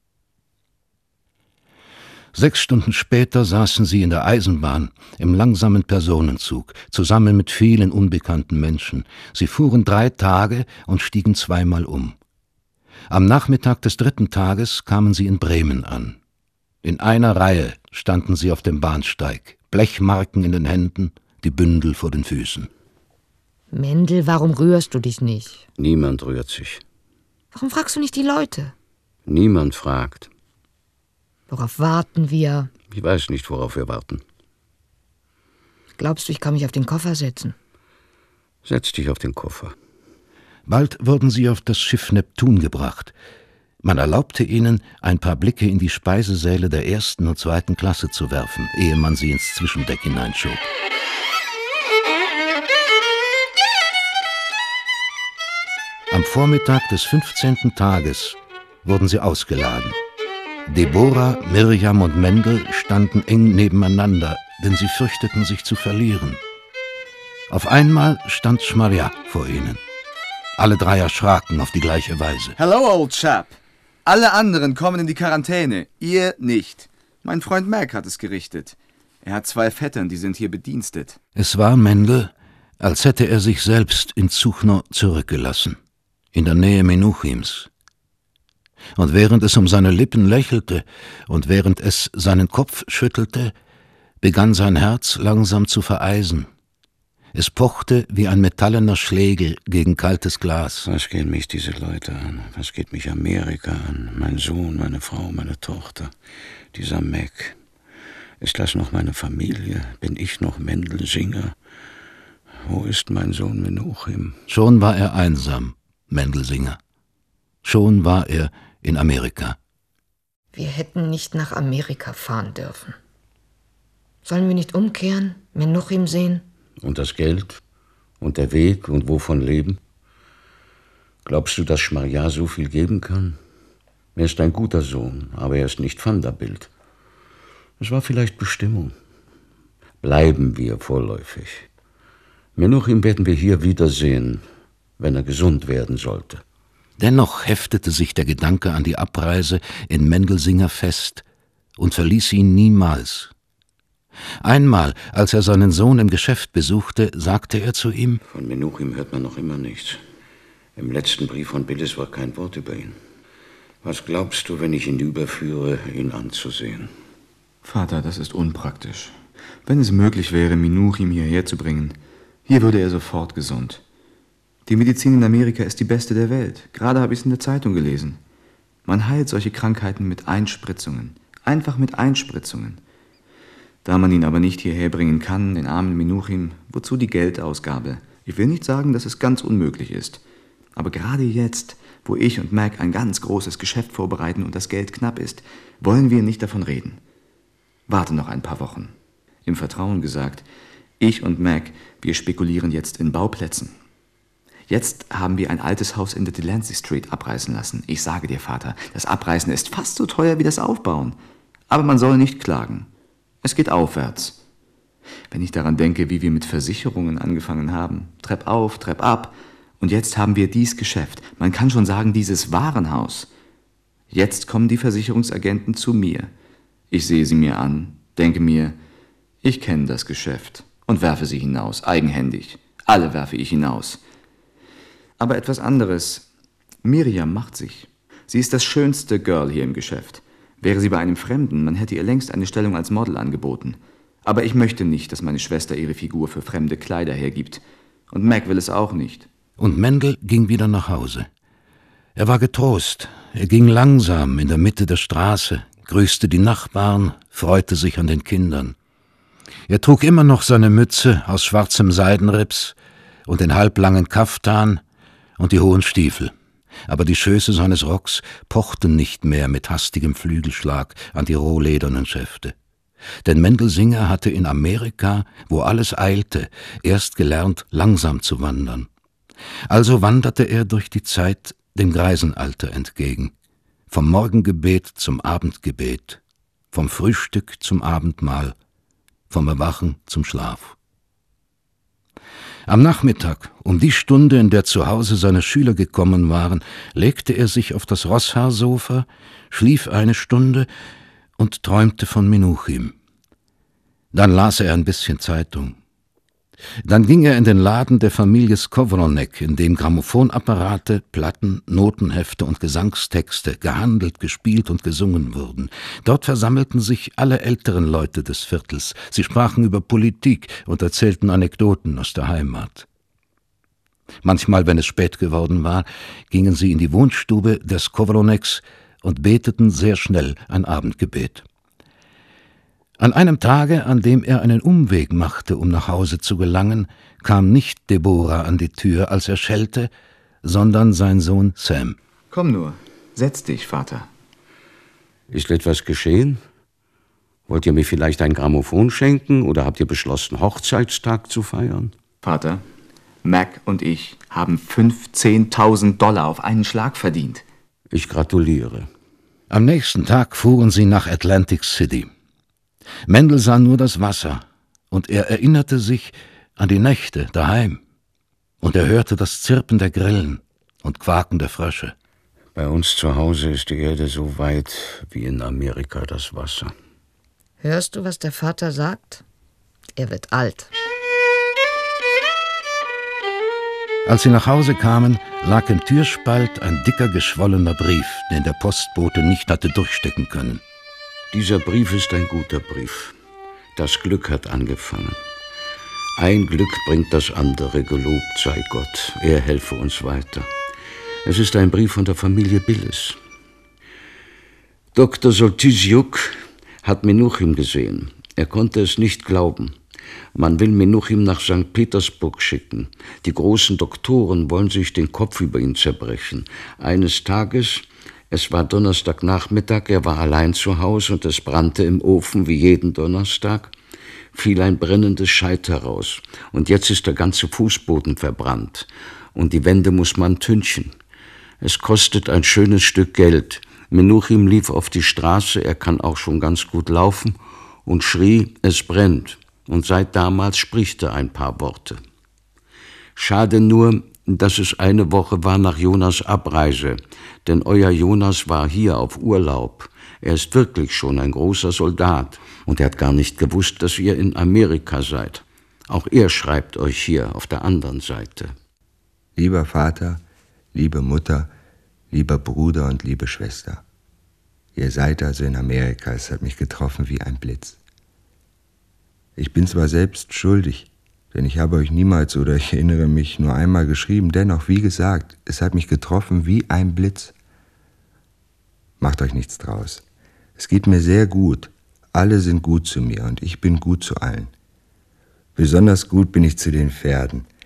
Sechs Stunden später saßen sie in der Eisenbahn, im langsamen Personenzug, zusammen mit vielen unbekannten Menschen. Sie fuhren drei Tage und stiegen zweimal um. Am Nachmittag des dritten Tages kamen sie in Bremen an. In einer Reihe standen sie auf dem Bahnsteig, Blechmarken in den Händen, die Bündel vor den Füßen. Mendel, warum rührst du dich nicht? Niemand rührt sich. Warum fragst du nicht die Leute? Niemand fragt. Worauf warten wir? Ich weiß nicht, worauf wir warten. Glaubst du, ich kann mich auf den Koffer setzen? Setz dich auf den Koffer. Bald wurden sie auf das Schiff Neptun gebracht. Man erlaubte ihnen, ein paar Blicke in die Speisesäle der ersten und zweiten Klasse zu werfen, ehe man sie ins Zwischendeck hineinschob. Am Vormittag des fünfzehnten Tages wurden sie ausgeladen. Deborah, Mirjam und Mendel standen eng nebeneinander, denn sie fürchteten, sich zu verlieren. Auf einmal stand Schmarja vor ihnen. Alle drei erschraken auf die gleiche Weise. Hello, old chap. Alle anderen kommen in die Quarantäne, ihr nicht. Mein Freund Mac hat es gerichtet. Er hat zwei Vettern, die sind hier bedienstet. Es war Mendel, als hätte er sich selbst in Zuchno zurückgelassen, in der Nähe Menuchims. Und während es um seine Lippen lächelte und während es seinen Kopf schüttelte, begann sein Herz langsam zu vereisen. Es pochte wie ein metallener Schlegel gegen kaltes Glas. Was gehen mich diese Leute an? Was geht mich Amerika an? Mein Sohn, meine Frau, meine Tochter. Dieser Mac. Ist das noch meine Familie? Bin ich noch Mendel Singer? Wo ist mein Sohn Menuchim? Schon war er einsam, Mendel Singer. Schon war er in Amerika. Wir hätten nicht nach Amerika fahren dürfen. Sollen wir nicht umkehren, Menuchim sehen? Und das Geld? Und der Weg? Und wovon leben? Glaubst du, dass Schmarja so viel geben kann? Er ist ein guter Sohn, aber er ist nicht Vanderbilt. Es war vielleicht Bestimmung. Bleiben wir vorläufig. Menuchim werden wir hier wiedersehen, wenn er gesund werden sollte. Dennoch heftete sich der Gedanke an die Abreise in Mendelsinger fest und verließ ihn niemals. Einmal, als er seinen Sohn im Geschäft besuchte, sagte er zu ihm: Von Menuchim hört man noch immer nichts. Im letzten Brief von Billis war kein Wort über ihn. Was glaubst du, wenn ich ihn überführe, ihn anzusehen? Vater, das ist unpraktisch. Wenn es möglich wäre, Menuchim hierher zu bringen, hier würde er sofort gesund. Die Medizin in Amerika ist die beste der Welt. Gerade habe ich es in der Zeitung gelesen. Man heilt solche Krankheiten mit Einspritzungen. Einfach mit Einspritzungen. Da man ihn aber nicht hierher bringen kann, den armen Menuchim, wozu die Geldausgabe? Ich will nicht sagen, dass es ganz unmöglich ist. Aber gerade jetzt, wo ich und Mac ein ganz großes Geschäft vorbereiten und das Geld knapp ist, wollen wir nicht davon reden. Warte noch ein paar Wochen. Im Vertrauen gesagt, ich und Mac, wir spekulieren jetzt in Bauplätzen. Jetzt haben wir ein altes Haus in der Delancey Street abreißen lassen. Ich sage dir, Vater, das Abreißen ist fast so teuer wie das Aufbauen. Aber man soll nicht klagen. Es geht aufwärts. Wenn ich daran denke, wie wir mit Versicherungen angefangen haben, Trepp auf, Trepp ab, und jetzt haben wir dies Geschäft, man kann schon sagen, dieses Warenhaus. Jetzt kommen die Versicherungsagenten zu mir. Ich sehe sie mir an, denke mir, ich kenne das Geschäft und werfe sie hinaus, eigenhändig. Alle werfe ich hinaus. Aber etwas anderes. Miriam macht sich. Sie ist das schönste Girl hier im Geschäft. Wäre sie bei einem Fremden, man hätte ihr längst eine Stellung als Model angeboten. Aber ich möchte nicht, dass meine Schwester ihre Figur für fremde Kleider hergibt. Und Mac will es auch nicht. Und Mendel ging wieder nach Hause. Er war getrost. Er ging langsam in der Mitte der Straße, grüßte die Nachbarn, freute sich an den Kindern. Er trug immer noch seine Mütze aus schwarzem Seidenrips und den halblangen Kaftan und die hohen Stiefel. Aber die Schöße seines Rocks pochten nicht mehr mit hastigem Flügelschlag an die rohledernen Schäfte. Denn Mendel Singer hatte in Amerika, wo alles eilte, erst gelernt, langsam zu wandern. Also wanderte er durch die Zeit dem Greisenalter entgegen, vom Morgengebet zum Abendgebet, vom Frühstück zum Abendmahl, vom Erwachen zum Schlaf. Am Nachmittag, um die Stunde, in der zu Hause seine Schüler gekommen waren, legte er sich auf das Rosshaarsofa, schlief eine Stunde und träumte von Menuchim. Dann las er ein bisschen Zeitung. Dann ging er in den Laden der Familie Skowronek, in dem Grammophonapparate, Platten, Notenhefte und Gesangstexte gehandelt, gespielt und gesungen wurden. Dort versammelten sich alle älteren Leute des Viertels. Sie sprachen über Politik und erzählten Anekdoten aus der Heimat. Manchmal, wenn es spät geworden war, gingen sie in die Wohnstube der Skowroneks und beteten sehr schnell ein Abendgebet. An einem Tage, an dem er einen Umweg machte, um nach Hause zu gelangen, kam nicht Deborah an die Tür, als er schellte, sondern sein Sohn Sam. Komm nur, setz dich, Vater. Ist etwas geschehen? Wollt ihr mir vielleicht ein Grammophon schenken oder habt ihr beschlossen, Hochzeitstag zu feiern? Vater, Mac und ich haben fünfzehntausend Dollar auf einen Schlag verdient. Ich gratuliere. Am nächsten Tag fuhren sie nach Atlantic City. Mendel sah nur das Wasser, und er erinnerte sich an die Nächte daheim. Und er hörte das Zirpen der Grillen und Quaken der Frösche. Bei uns zu Hause ist die Erde so weit wie in Amerika das Wasser. Hörst du, was der Vater sagt? Er wird alt. Als sie nach Hause kamen, lag im Türspalt ein dicker, geschwollener Brief, den der Postbote nicht hatte durchstecken können. Dieser Brief ist ein guter Brief. Das Glück hat angefangen. Ein Glück bringt das andere, gelobt sei Gott. Er helfe uns weiter. Es ist ein Brief von der Familie Billes. Doktor Soltysiuk hat Menuchim gesehen. Er konnte es nicht glauben. Man will Menuchim nach Sankt Petersburg schicken. Die großen Doktoren wollen sich den Kopf über ihn zerbrechen. Eines Tages, es war Donnerstagnachmittag, er war allein zu Hause und es brannte im Ofen wie jeden Donnerstag, fiel ein brennendes Scheit heraus. Und jetzt ist der ganze Fußboden verbrannt. Und die Wände muss man tünchen. Es kostet ein schönes Stück Geld. Menuchim lief auf die Straße, er kann auch schon ganz gut laufen, und schrie, es brennt. Und seit damals spricht er ein paar Worte. Schade nur, dass es eine Woche war nach Jonas Abreise, denn euer Jonas war hier auf Urlaub. Er ist wirklich schon ein großer Soldat und er hat gar nicht gewusst, dass ihr in Amerika seid. Auch er schreibt euch hier auf der anderen Seite. Lieber Vater, liebe Mutter, lieber Bruder und liebe Schwester, ihr seid also in Amerika, es hat mich getroffen wie ein Blitz. Ich bin zwar selbst schuldig, denn ich habe euch niemals, oder ich erinnere mich, nur einmal geschrieben. Dennoch, wie gesagt, es hat mich getroffen wie ein Blitz. Macht euch nichts draus. Es geht mir sehr gut. Alle sind gut zu mir und ich bin gut zu allen. Besonders gut bin ich zu den Pferden.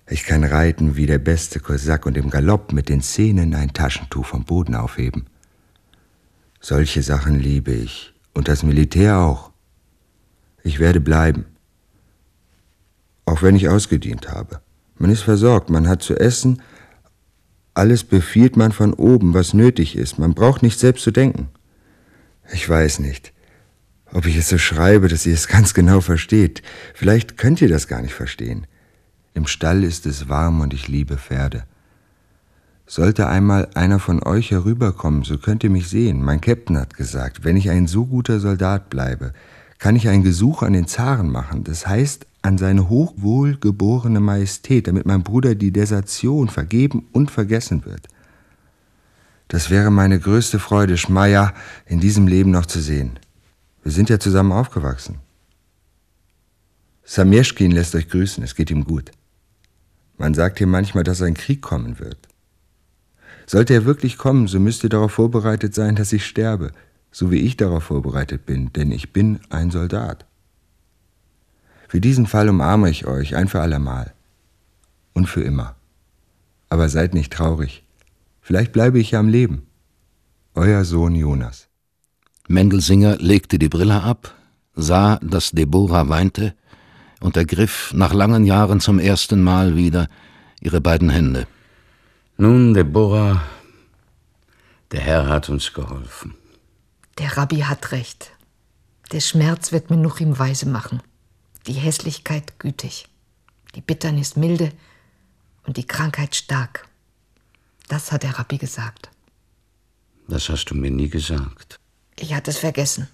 Ich kann reiten wie der beste Kosak und im Galopp mit den Zähnen ein Taschentuch vom Boden aufheben. Solche Sachen liebe ich. Und das Militär auch. Ich werde bleiben. Auch wenn ich ausgedient habe. Man ist versorgt, man hat zu essen. Alles befiehlt man von oben, was nötig ist. Man braucht nicht selbst zu denken. Ich weiß nicht, ob ich es so schreibe, dass ihr es ganz genau versteht. Vielleicht könnt ihr das gar nicht verstehen. Im Stall ist es warm und ich liebe Pferde. Sollte einmal einer von euch herüberkommen, so könnt ihr mich sehen. Mein Käpt'n hat gesagt, wenn ich ein so guter Soldat bleibe, kann ich ein Gesuch an den Zaren machen. Das heißt, an seine hochwohlgeborene Majestät, damit mein Bruder die Desertion vergeben und vergessen wird. Das wäre meine größte Freude, Schmeyer in diesem Leben noch zu sehen. Wir sind ja zusammen aufgewachsen. Samieschkin lässt euch grüßen, es geht ihm gut. Man sagt hier manchmal, dass ein Krieg kommen wird. Sollte er wirklich kommen, so müsst ihr darauf vorbereitet sein, dass ich sterbe, so wie ich darauf vorbereitet bin, denn ich bin ein Soldat. Für diesen Fall umarme ich euch ein für allemal und für immer. Aber seid nicht traurig, vielleicht bleibe ich ja am Leben. Euer Sohn Jonas. Mendelsinger legte die Brille ab, sah, dass Deborah weinte und ergriff nach langen Jahren zum ersten Mal wieder ihre beiden Hände. Nun, Deborah, der Herr hat uns geholfen. Der Rabbi hat recht. Der Schmerz wird Menuchim weise machen, die Hässlichkeit gütig, die Bitternis milde und die Krankheit stark. Das hat der Rabbi gesagt. Das hast du mir nie gesagt. Ich hatte es vergessen.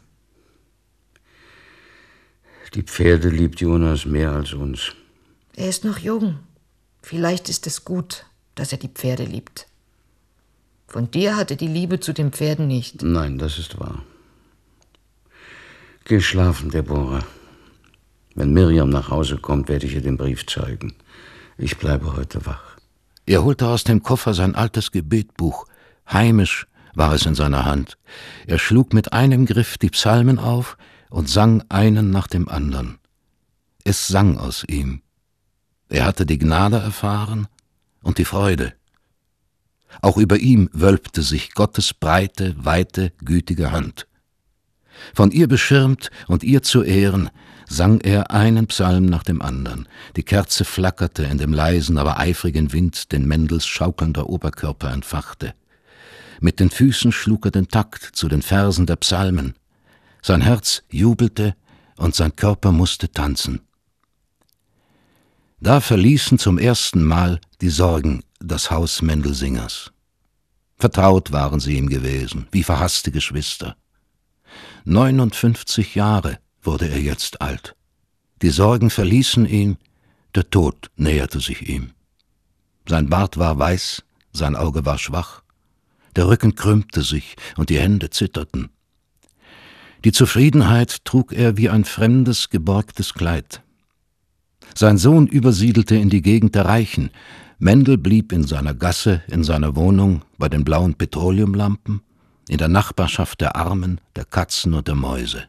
Die Pferde liebt Jonas mehr als uns. Er ist noch jung. Vielleicht ist es gut, dass er die Pferde liebt. Von dir hat er die Liebe zu den Pferden nicht. Nein, das ist wahr. Geh schlafen, Deborah. Wenn Miriam nach Hause kommt, werde ich ihr den Brief zeigen. Ich bleibe heute wach. Er holte aus dem Koffer sein altes Gebetbuch. Heimisch war es in seiner Hand. Er schlug mit einem Griff die Psalmen auf und sang einen nach dem anderen. Es sang aus ihm. Er hatte die Gnade erfahren und die Freude. Auch über ihm wölbte sich Gottes breite, weite, gütige Hand. Von ihr beschirmt und ihr zu Ehren sang er einen Psalm nach dem anderen. Die Kerze flackerte in dem leisen, aber eifrigen Wind, den Mendels schaukelnder Oberkörper entfachte. Mit den Füßen schlug er den Takt zu den Versen der Psalmen. Sein Herz jubelte und sein Körper musste tanzen. Da verließen zum ersten Mal die Sorgen das Haus Mendelsingers. Vertraut waren sie ihm gewesen, wie verhasste Geschwister. Neunundfünfzig Jahre wurde er jetzt alt. Die Sorgen verließen ihn, der Tod näherte sich ihm. Sein Bart war weiß, sein Auge war schwach, der Rücken krümmte sich und die Hände zitterten. Die Zufriedenheit trug er wie ein fremdes, geborgtes Kleid. Sein Sohn übersiedelte in die Gegend der Reichen. Mendel blieb in seiner Gasse, in seiner Wohnung, bei den blauen Petroleumlampen, in der Nachbarschaft der Armen, der Katzen und der Mäuse.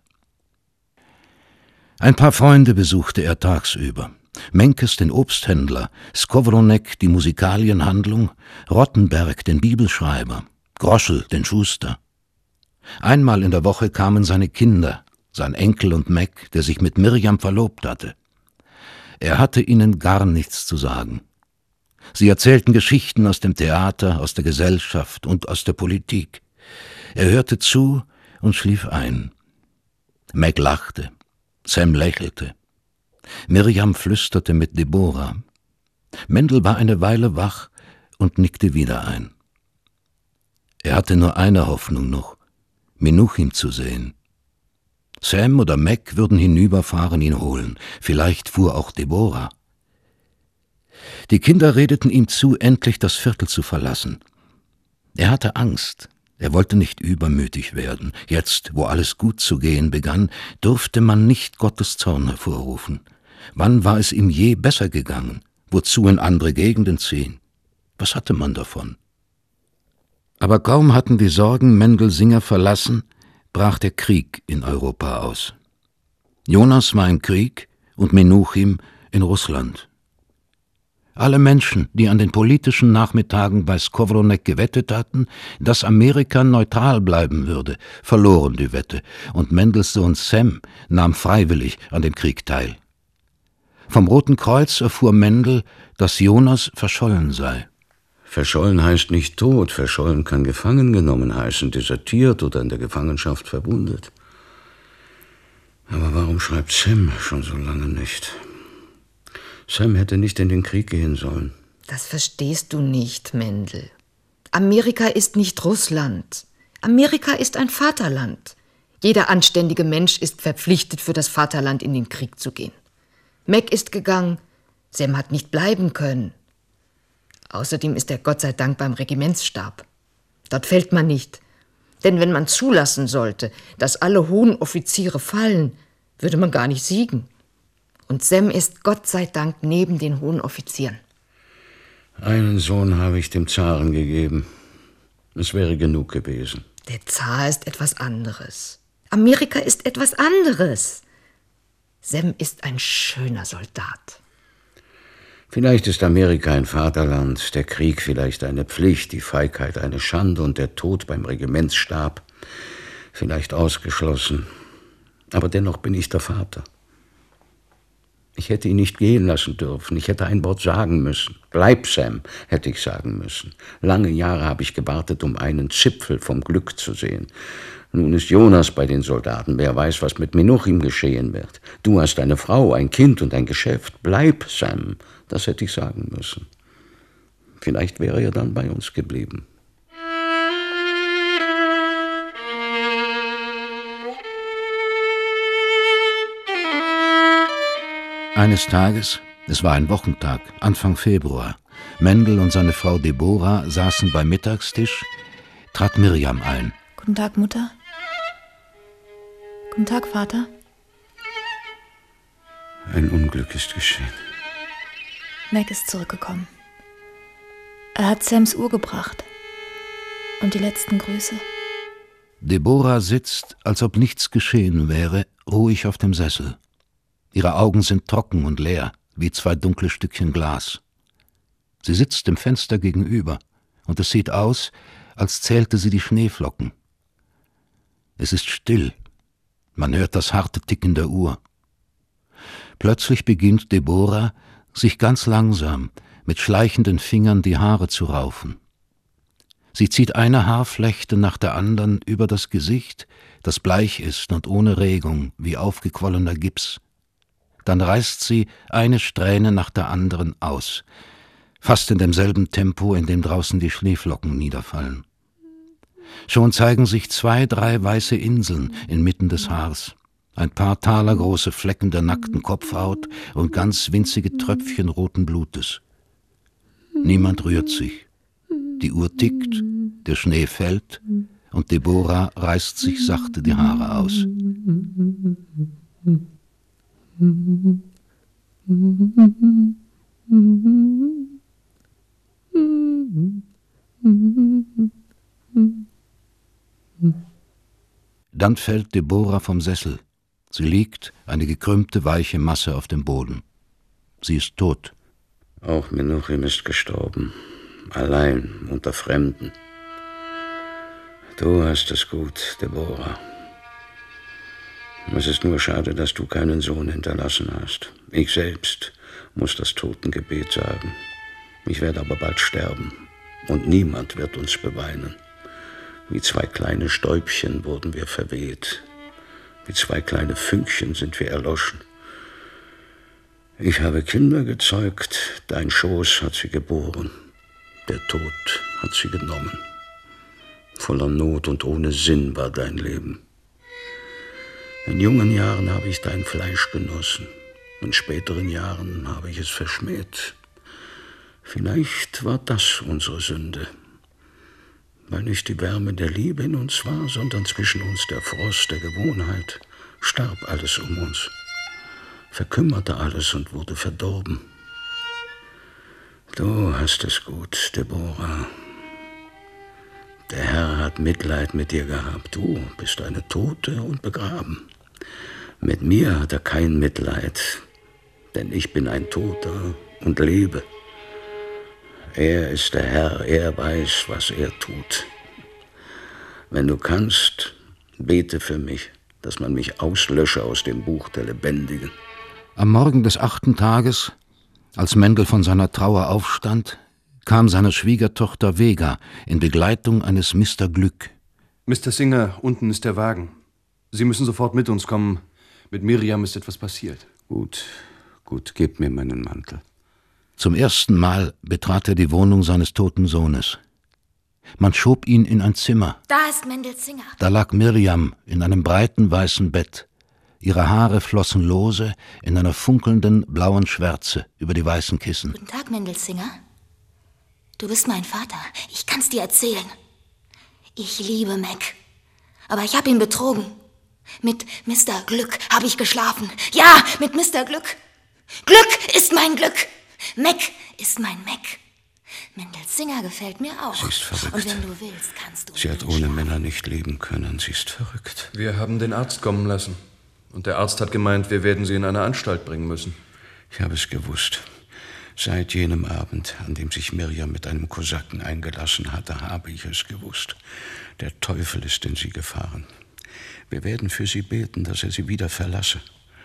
Ein paar Freunde besuchte er tagsüber. Menkes den Obsthändler, Skowronek die Musikalienhandlung, Rottenberg den Bibelschreiber, Groschel den Schuster. Einmal in der Woche kamen seine Kinder, sein Enkel und Mac, der sich mit Miriam verlobt hatte. Er hatte ihnen gar nichts zu sagen. Sie erzählten Geschichten aus dem Theater, aus der Gesellschaft und aus der Politik. Er hörte zu und schlief ein. Mac lachte, Sam lächelte. Miriam flüsterte mit Deborah. Mendel war eine Weile wach und nickte wieder ein. Er hatte nur eine Hoffnung noch, Menuchim zu sehen. Sam oder Mac würden hinüberfahren, ihn holen. Vielleicht fuhr auch Deborah. Die Kinder redeten ihm zu, endlich das Viertel zu verlassen. Er hatte Angst. Er wollte nicht übermütig werden. Jetzt, wo alles gut zu gehen begann, durfte man nicht Gottes Zorn hervorrufen. Wann war es ihm je besser gegangen? Wozu in andere Gegenden ziehen? Was hatte man davon? Aber kaum hatten die Sorgen Mendelsinger verlassen, brach der Krieg in Europa aus. Jonas war im Krieg und Menuchim in Russland. Alle Menschen, die an den politischen Nachmittagen bei Skowronek gewettet hatten, dass Amerika neutral bleiben würde, verloren die Wette, und Mendels Sohn Sam nahm freiwillig an dem Krieg teil. Vom Roten Kreuz erfuhr Mendel, dass Jonas verschollen sei. Verschollen heißt nicht tot, verschollen kann gefangen genommen heißen, desertiert oder in der Gefangenschaft verwundet. Aber warum schreibt Sam schon so lange nicht? Sam hätte nicht in den Krieg gehen sollen. Das verstehst du nicht, Mendel. Amerika ist nicht Russland. Amerika ist ein Vaterland. Jeder anständige Mensch ist verpflichtet, für das Vaterland in den Krieg zu gehen. Mac ist gegangen, Sam hat nicht bleiben können. Außerdem ist er Gott sei Dank beim Regimentsstab. Dort fällt man nicht. Denn wenn man zulassen sollte, dass alle hohen Offiziere fallen, würde man gar nicht siegen. Und Sam ist Gott sei Dank neben den hohen Offizieren. Einen Sohn habe ich dem Zaren gegeben. Es wäre genug gewesen. Der Zar ist etwas anderes. Amerika ist etwas anderes. Sam ist ein schöner Soldat. Vielleicht ist Amerika ein Vaterland, der Krieg vielleicht eine Pflicht, die Feigheit eine Schande und der Tod beim Regimentsstab vielleicht ausgeschlossen. Aber dennoch bin ich der Vater. Ich hätte ihn nicht gehen lassen dürfen. Ich hätte ein Wort sagen müssen. Bleib, Sam, hätte ich sagen müssen. Lange Jahre habe ich gewartet, um einen Zipfel vom Glück zu sehen. Nun ist Jonas bei den Soldaten. Wer weiß, was mit Menuchim geschehen wird. Du hast eine Frau, ein Kind und ein Geschäft. Bleib, Sam, das hätte ich sagen müssen. Vielleicht wäre er dann bei uns geblieben. Eines Tages, es war ein Wochentag, Anfang Februar, Mendel und seine Frau Deborah saßen beim Mittagstisch, trat Mirjam ein. Guten Tag, Mutter. Guten Tag, Vater. Ein Unglück ist geschehen. Mac ist zurückgekommen. Er hat Sams Uhr gebracht. Und die letzten Grüße. Deborah sitzt, als ob nichts geschehen wäre, ruhig auf dem Sessel. Ihre Augen sind trocken und leer, wie zwei dunkle Stückchen Glas. Sie sitzt dem Fenster gegenüber, und es sieht aus, als zählte sie die Schneeflocken. Es ist still. Man hört das harte Ticken der Uhr. Plötzlich beginnt Deborah, sich ganz langsam, mit schleichenden Fingern die Haare zu raufen. Sie zieht eine Haarflechte nach der anderen über das Gesicht, das bleich ist und ohne Regung, wie aufgequollener Gips. Dann reißt sie eine Strähne nach der anderen aus, fast in demselben Tempo, in dem draußen die Schneeflocken niederfallen. Schon zeigen sich zwei, drei weiße Inseln inmitten des Haars, ein paar talergroße Flecken der nackten Kopfhaut und ganz winzige Tröpfchen roten Blutes. Niemand rührt sich. Die Uhr tickt, der Schnee fällt, und Deborah reißt sich sachte die Haare aus. Dann fällt Deborah vom Sessel. Sie liegt, eine gekrümmte, weiche Masse auf dem Boden. Sie ist tot. Auch Menuchim ist gestorben. Allein, unter Fremden. Du hast es gut, Deborah. Es ist nur schade, dass du keinen Sohn hinterlassen hast. Ich selbst muss das Totengebet sagen. Ich werde aber bald sterben. Und niemand wird uns beweinen. Wie zwei kleine Stäubchen wurden wir verweht. Wie zwei kleine Fünkchen sind wir erloschen. Ich habe Kinder gezeugt, dein Schoß hat sie geboren. Der Tod hat sie genommen. Voller Not und ohne Sinn war dein Leben. In jungen Jahren habe ich dein Fleisch genossen. In späteren Jahren habe ich es verschmäht. Vielleicht war das unsere Sünde. Weil nicht die Wärme der Liebe in uns war, sondern zwischen uns der Frost der Gewohnheit, starb alles um uns, verkümmerte alles und wurde verdorben. Du hast es gut, Deborah. Der Herr hat Mitleid mit dir gehabt. Du bist eine Tote und begraben. Mit mir hat er kein Mitleid, denn ich bin ein Toter und lebe. Er ist der Herr, er weiß, was er tut. Wenn du kannst, bete für mich, dass man mich auslösche aus dem Buch der Lebendigen. Am Morgen des achten Tages, als Mendel von seiner Trauer aufstand, kam seine Schwiegertochter Vega in Begleitung eines Mister Glück. Mister Singer, unten ist der Wagen. Sie müssen sofort mit uns kommen. Mit Miriam ist etwas passiert. Gut, gut, gib mir meinen Mantel. Zum ersten Mal betrat er die Wohnung seines toten Sohnes. Man schob ihn in ein Zimmer. Da ist Mendel Singer. Da lag Miriam in einem breiten weißen Bett. Ihre Haare flossen lose in einer funkelnden blauen Schwärze über die weißen Kissen. Guten Tag, Mendel Singer. Du bist mein Vater. Ich kann's dir erzählen. Ich liebe Mac. Aber ich habe ihn betrogen. Mit Mister Glück habe ich geschlafen. Ja, mit Mister Glück. Glück ist mein Glück. Mac ist mein Mac. Mendel Singer gefällt mir auch. Sie ist verrückt. Und wenn du willst, kannst du... Sie hat ohne Männer nicht leben können. Sie ist verrückt. Wir haben den Arzt kommen lassen. Und der Arzt hat gemeint, wir werden sie in eine Anstalt bringen müssen. Ich habe es gewusst. Seit jenem Abend, an dem sich Miriam mit einem Kosaken eingelassen hatte, habe ich es gewusst. Der Teufel ist in sie gefahren. Wir werden für sie beten, dass er sie wieder verlasse.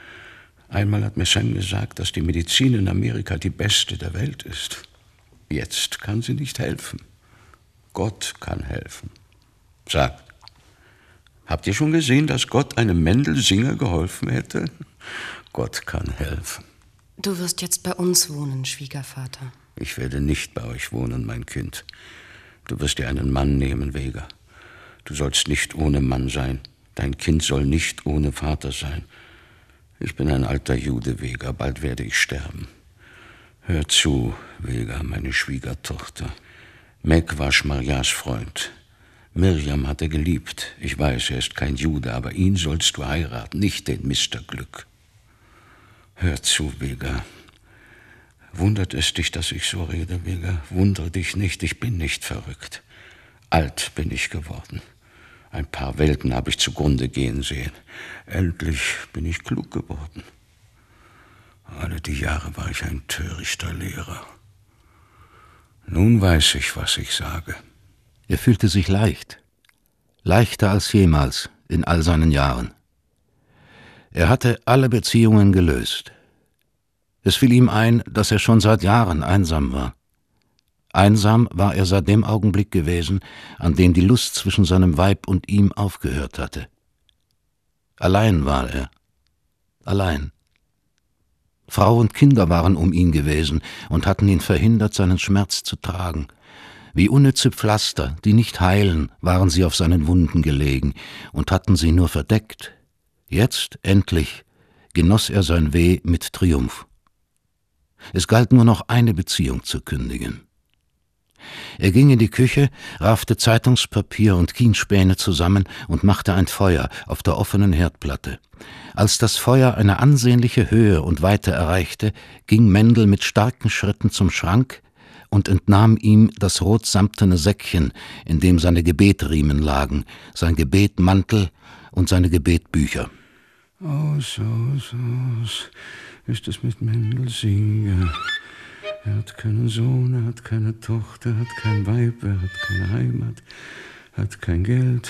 Einmal hat mir Sam gesagt, dass die Medizin in Amerika die beste der Welt ist. Jetzt kann sie nicht helfen. Gott kann helfen. Sagt, habt ihr schon gesehen, dass Gott einem Mendel Singer geholfen hätte? Gott kann helfen. Du wirst jetzt bei uns wohnen, Schwiegervater. Ich werde nicht bei euch wohnen, mein Kind. Du wirst dir einen Mann nehmen, Vega. Du sollst nicht ohne Mann sein. Dein Kind soll nicht ohne Vater sein. Ich bin ein alter Jude, Vega. Bald werde ich sterben. Hör zu, Vega, meine Schwiegertochter. Mac war Schmarjas Freund. Miriam hat er geliebt. Ich weiß, er ist kein Jude, aber ihn sollst du heiraten, nicht den Mister Glück. Hör zu, Vega. Wundert es dich, dass ich so rede, Vega? Wundere dich nicht, ich bin nicht verrückt. Alt bin ich geworden. Ein paar Welten habe ich zugrunde gehen sehen. Endlich bin ich klug geworden. Alle die Jahre war ich ein törichter Lehrer. Nun weiß ich, was ich sage. Er fühlte sich leicht, leichter als jemals in all seinen Jahren. Er hatte alle Beziehungen gelöst. Es fiel ihm ein, dass er schon seit Jahren einsam war. Einsam war er seit dem Augenblick gewesen, an dem die Lust zwischen seinem Weib und ihm aufgehört hatte. Allein war er. Allein. Frau und Kinder waren um ihn gewesen und hatten ihn verhindert, seinen Schmerz zu tragen. Wie unnütze Pflaster, die nicht heilen, waren sie auf seinen Wunden gelegen und hatten sie nur verdeckt. Jetzt, endlich, genoss er sein Weh mit Triumph. Es galt nur noch eine Beziehung zu kündigen. Er ging in die Küche, raffte Zeitungspapier und Kienspäne zusammen und machte ein Feuer auf der offenen Herdplatte. Als das Feuer eine ansehnliche Höhe und Weite erreichte, ging Mendel mit starken Schritten zum Schrank und entnahm ihm das rotsamtene Säckchen, in dem seine Gebetriemen lagen, sein Gebetmantel und seine Gebetbücher. Aus, aus, aus, ist es mit Mendel Singer. Er hat keinen Sohn, er hat keine Tochter, er hat kein Weib, er hat keine Heimat, er hat kein Geld.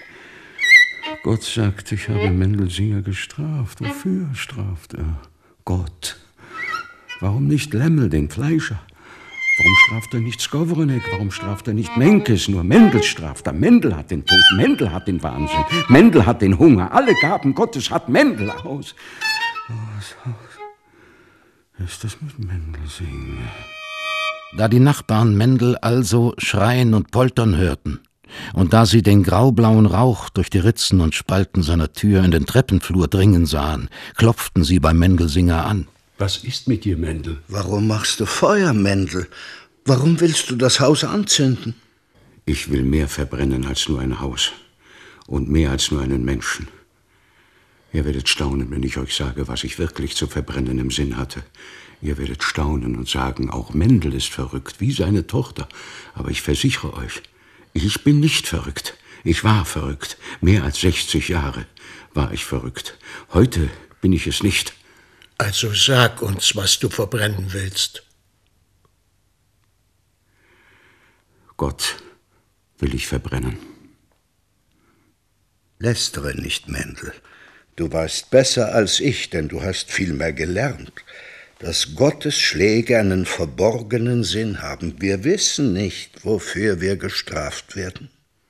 Gott sagt, ich habe Mendel Singer gestraft. Wofür straft er? Gott. Warum nicht Lemmel, den Fleischer? Warum straft er nicht Skowronek? Warum straft er nicht Menkes? Nur Mendel straft er. Mendel hat den Tod, Mendel hat den Wahnsinn, Mendel hat den Hunger. Alle Gaben Gottes hat Mendel aus. Aus, aus. Ist es mit Mendel Singer? Da die Nachbarn Mendel also schreien und poltern hörten, und da sie den graublauen Rauch durch die Ritzen und Spalten seiner Tür in den Treppenflur dringen sahen, klopften sie bei Mendel Singer an. Was ist mit dir, Mendel? Warum machst du Feuer, Mendel? Warum willst du das Haus anzünden? Ich will mehr verbrennen als nur ein Haus und mehr als nur einen Menschen. Ihr werdet staunen, wenn ich euch sage, was ich wirklich zu verbrennen im Sinn hatte. Ihr werdet staunen und sagen, auch Mendel ist verrückt, wie seine Tochter. Aber ich versichere euch, ich bin nicht verrückt. Ich war verrückt. Mehr als sechzig Jahre war ich verrückt. Heute bin ich es nicht. Also sag uns, was du verbrennen willst. Gott will ich verbrennen. Lästere nicht, Mendel. Du weißt besser als ich, denn du hast viel mehr gelernt, dass Gottes Schläge einen verborgenen Sinn haben. Wir wissen nicht, wofür wir gestraft werden.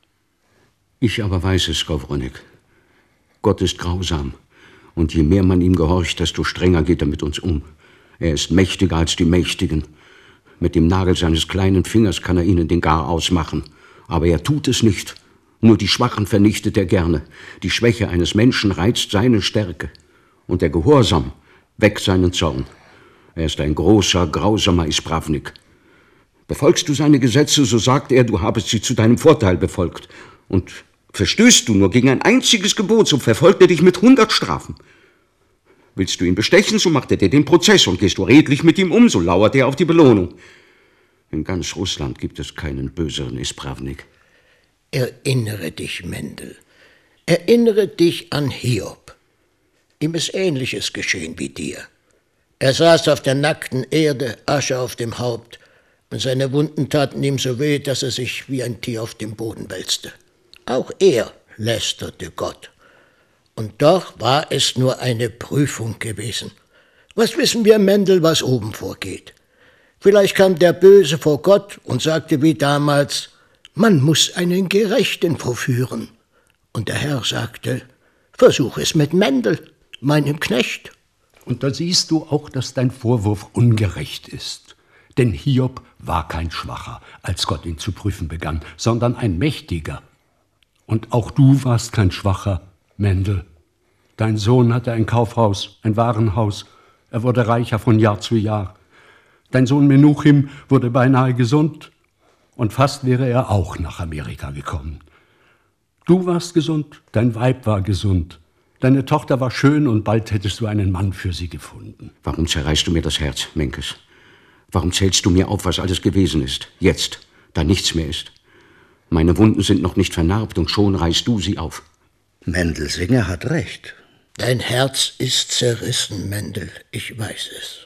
Ich aber weiß es, Skowronek. Gott ist grausam. Und je mehr man ihm gehorcht, desto strenger geht er mit uns um. Er ist mächtiger als die Mächtigen. Mit dem Nagel seines kleinen Fingers kann er ihnen den Garaus machen. Aber er tut es nicht. Nur die Schwachen vernichtet er gerne. Die Schwäche eines Menschen reizt seine Stärke. Und der Gehorsam weckt seinen Zorn. Er ist ein großer, grausamer Ispravnik. Befolgst du seine Gesetze, so sagt er, du habest sie zu deinem Vorteil befolgt. Und verstößt du nur gegen ein einziges Gebot, so verfolgt er dich mit hundert Strafen. Willst du ihn bestechen, so macht er dir den Prozess, und gehst du redlich mit ihm um, so lauert er auf die Belohnung. In ganz Russland gibt es keinen böseren Ispravnik. Erinnere dich, Mendel. Erinnere dich an Hiob. Ihm ist Ähnliches geschehen wie dir. Er saß auf der nackten Erde, Asche auf dem Haupt, und seine Wunden taten ihm so weh, dass er sich wie ein Tier auf dem Boden wälzte. Auch er lästerte Gott. Und doch war es nur eine Prüfung gewesen. Was wissen wir, Mendel, was oben vorgeht? Vielleicht kam der Böse vor Gott und sagte wie damals, man muss einen Gerechten verführen. Und der Herr sagte, versuch es mit Mendel, meinem Knecht. Und da siehst du auch, dass dein Vorwurf ungerecht ist. Denn Hiob war kein Schwacher, als Gott ihn zu prüfen begann, sondern ein Mächtiger. Und auch du warst kein Schwacher, Mendel. Dein Sohn hatte ein Kaufhaus, ein Warenhaus. Er wurde reicher von Jahr zu Jahr. Dein Sohn Menuchim wurde beinahe gesund. Und fast wäre er auch nach Amerika gekommen. Du warst gesund, dein Weib war gesund. Deine Tochter war schön und bald hättest du einen Mann für sie gefunden. Warum zerreißt du mir das Herz, Menkes? Warum zählst du mir auf, was alles gewesen ist? Jetzt, da nichts mehr ist. Meine Wunden sind noch nicht vernarbt und schon reißt du sie auf. Mendelsinger hat recht. Dein Herz ist zerrissen, Mendel, ich weiß es.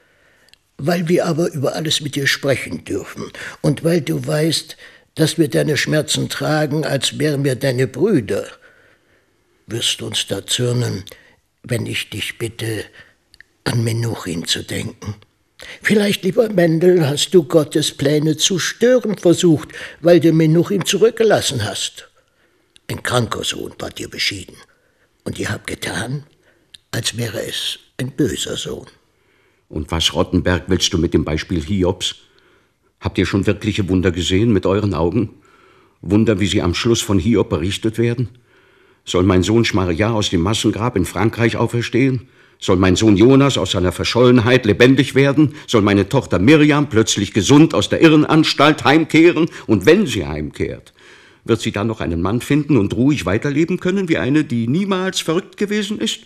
Weil wir aber über alles mit dir sprechen dürfen und weil du weißt, dass wir deine Schmerzen tragen, als wären wir deine Brüder, wirst du uns da zürnen, wenn ich dich bitte, an Menuchim zu denken. Vielleicht, lieber Mendel, hast du Gottes Pläne zu stören versucht, weil du Menuchim zurückgelassen hast. Ein kranker Sohn war dir beschieden, und ihr habt getan, als wäre es ein böser Sohn. Und was, Rottenberg, willst du mit dem Beispiel Hiobs? Habt ihr schon wirkliche Wunder gesehen mit euren Augen? Wunder, wie sie am Schluss von Hiob berichtet werden? Soll mein Sohn Schmarja aus dem Massengrab in Frankreich auferstehen? Soll mein Sohn Jonas aus seiner Verschollenheit lebendig werden? Soll meine Tochter Miriam plötzlich gesund aus der Irrenanstalt heimkehren? Und wenn sie heimkehrt, wird sie dann noch einen Mann finden und ruhig weiterleben können, wie eine, die niemals verrückt gewesen ist?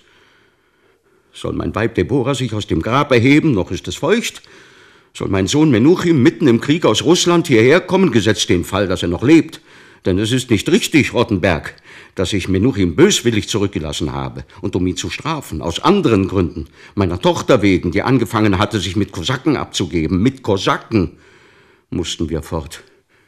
Soll mein Weib Deborah sich aus dem Grab erheben, noch ist es feucht? Soll mein Sohn Menuchim mitten im Krieg aus Russland hierher kommen, gesetzt den Fall, dass er noch lebt? Denn es ist nicht richtig, Rottenberg, dass ich Menuchim böswillig zurückgelassen habe und um ihn zu strafen, aus anderen Gründen, meiner Tochter wegen, die angefangen hatte, sich mit Kosaken abzugeben. Mit Kosaken mussten wir fort.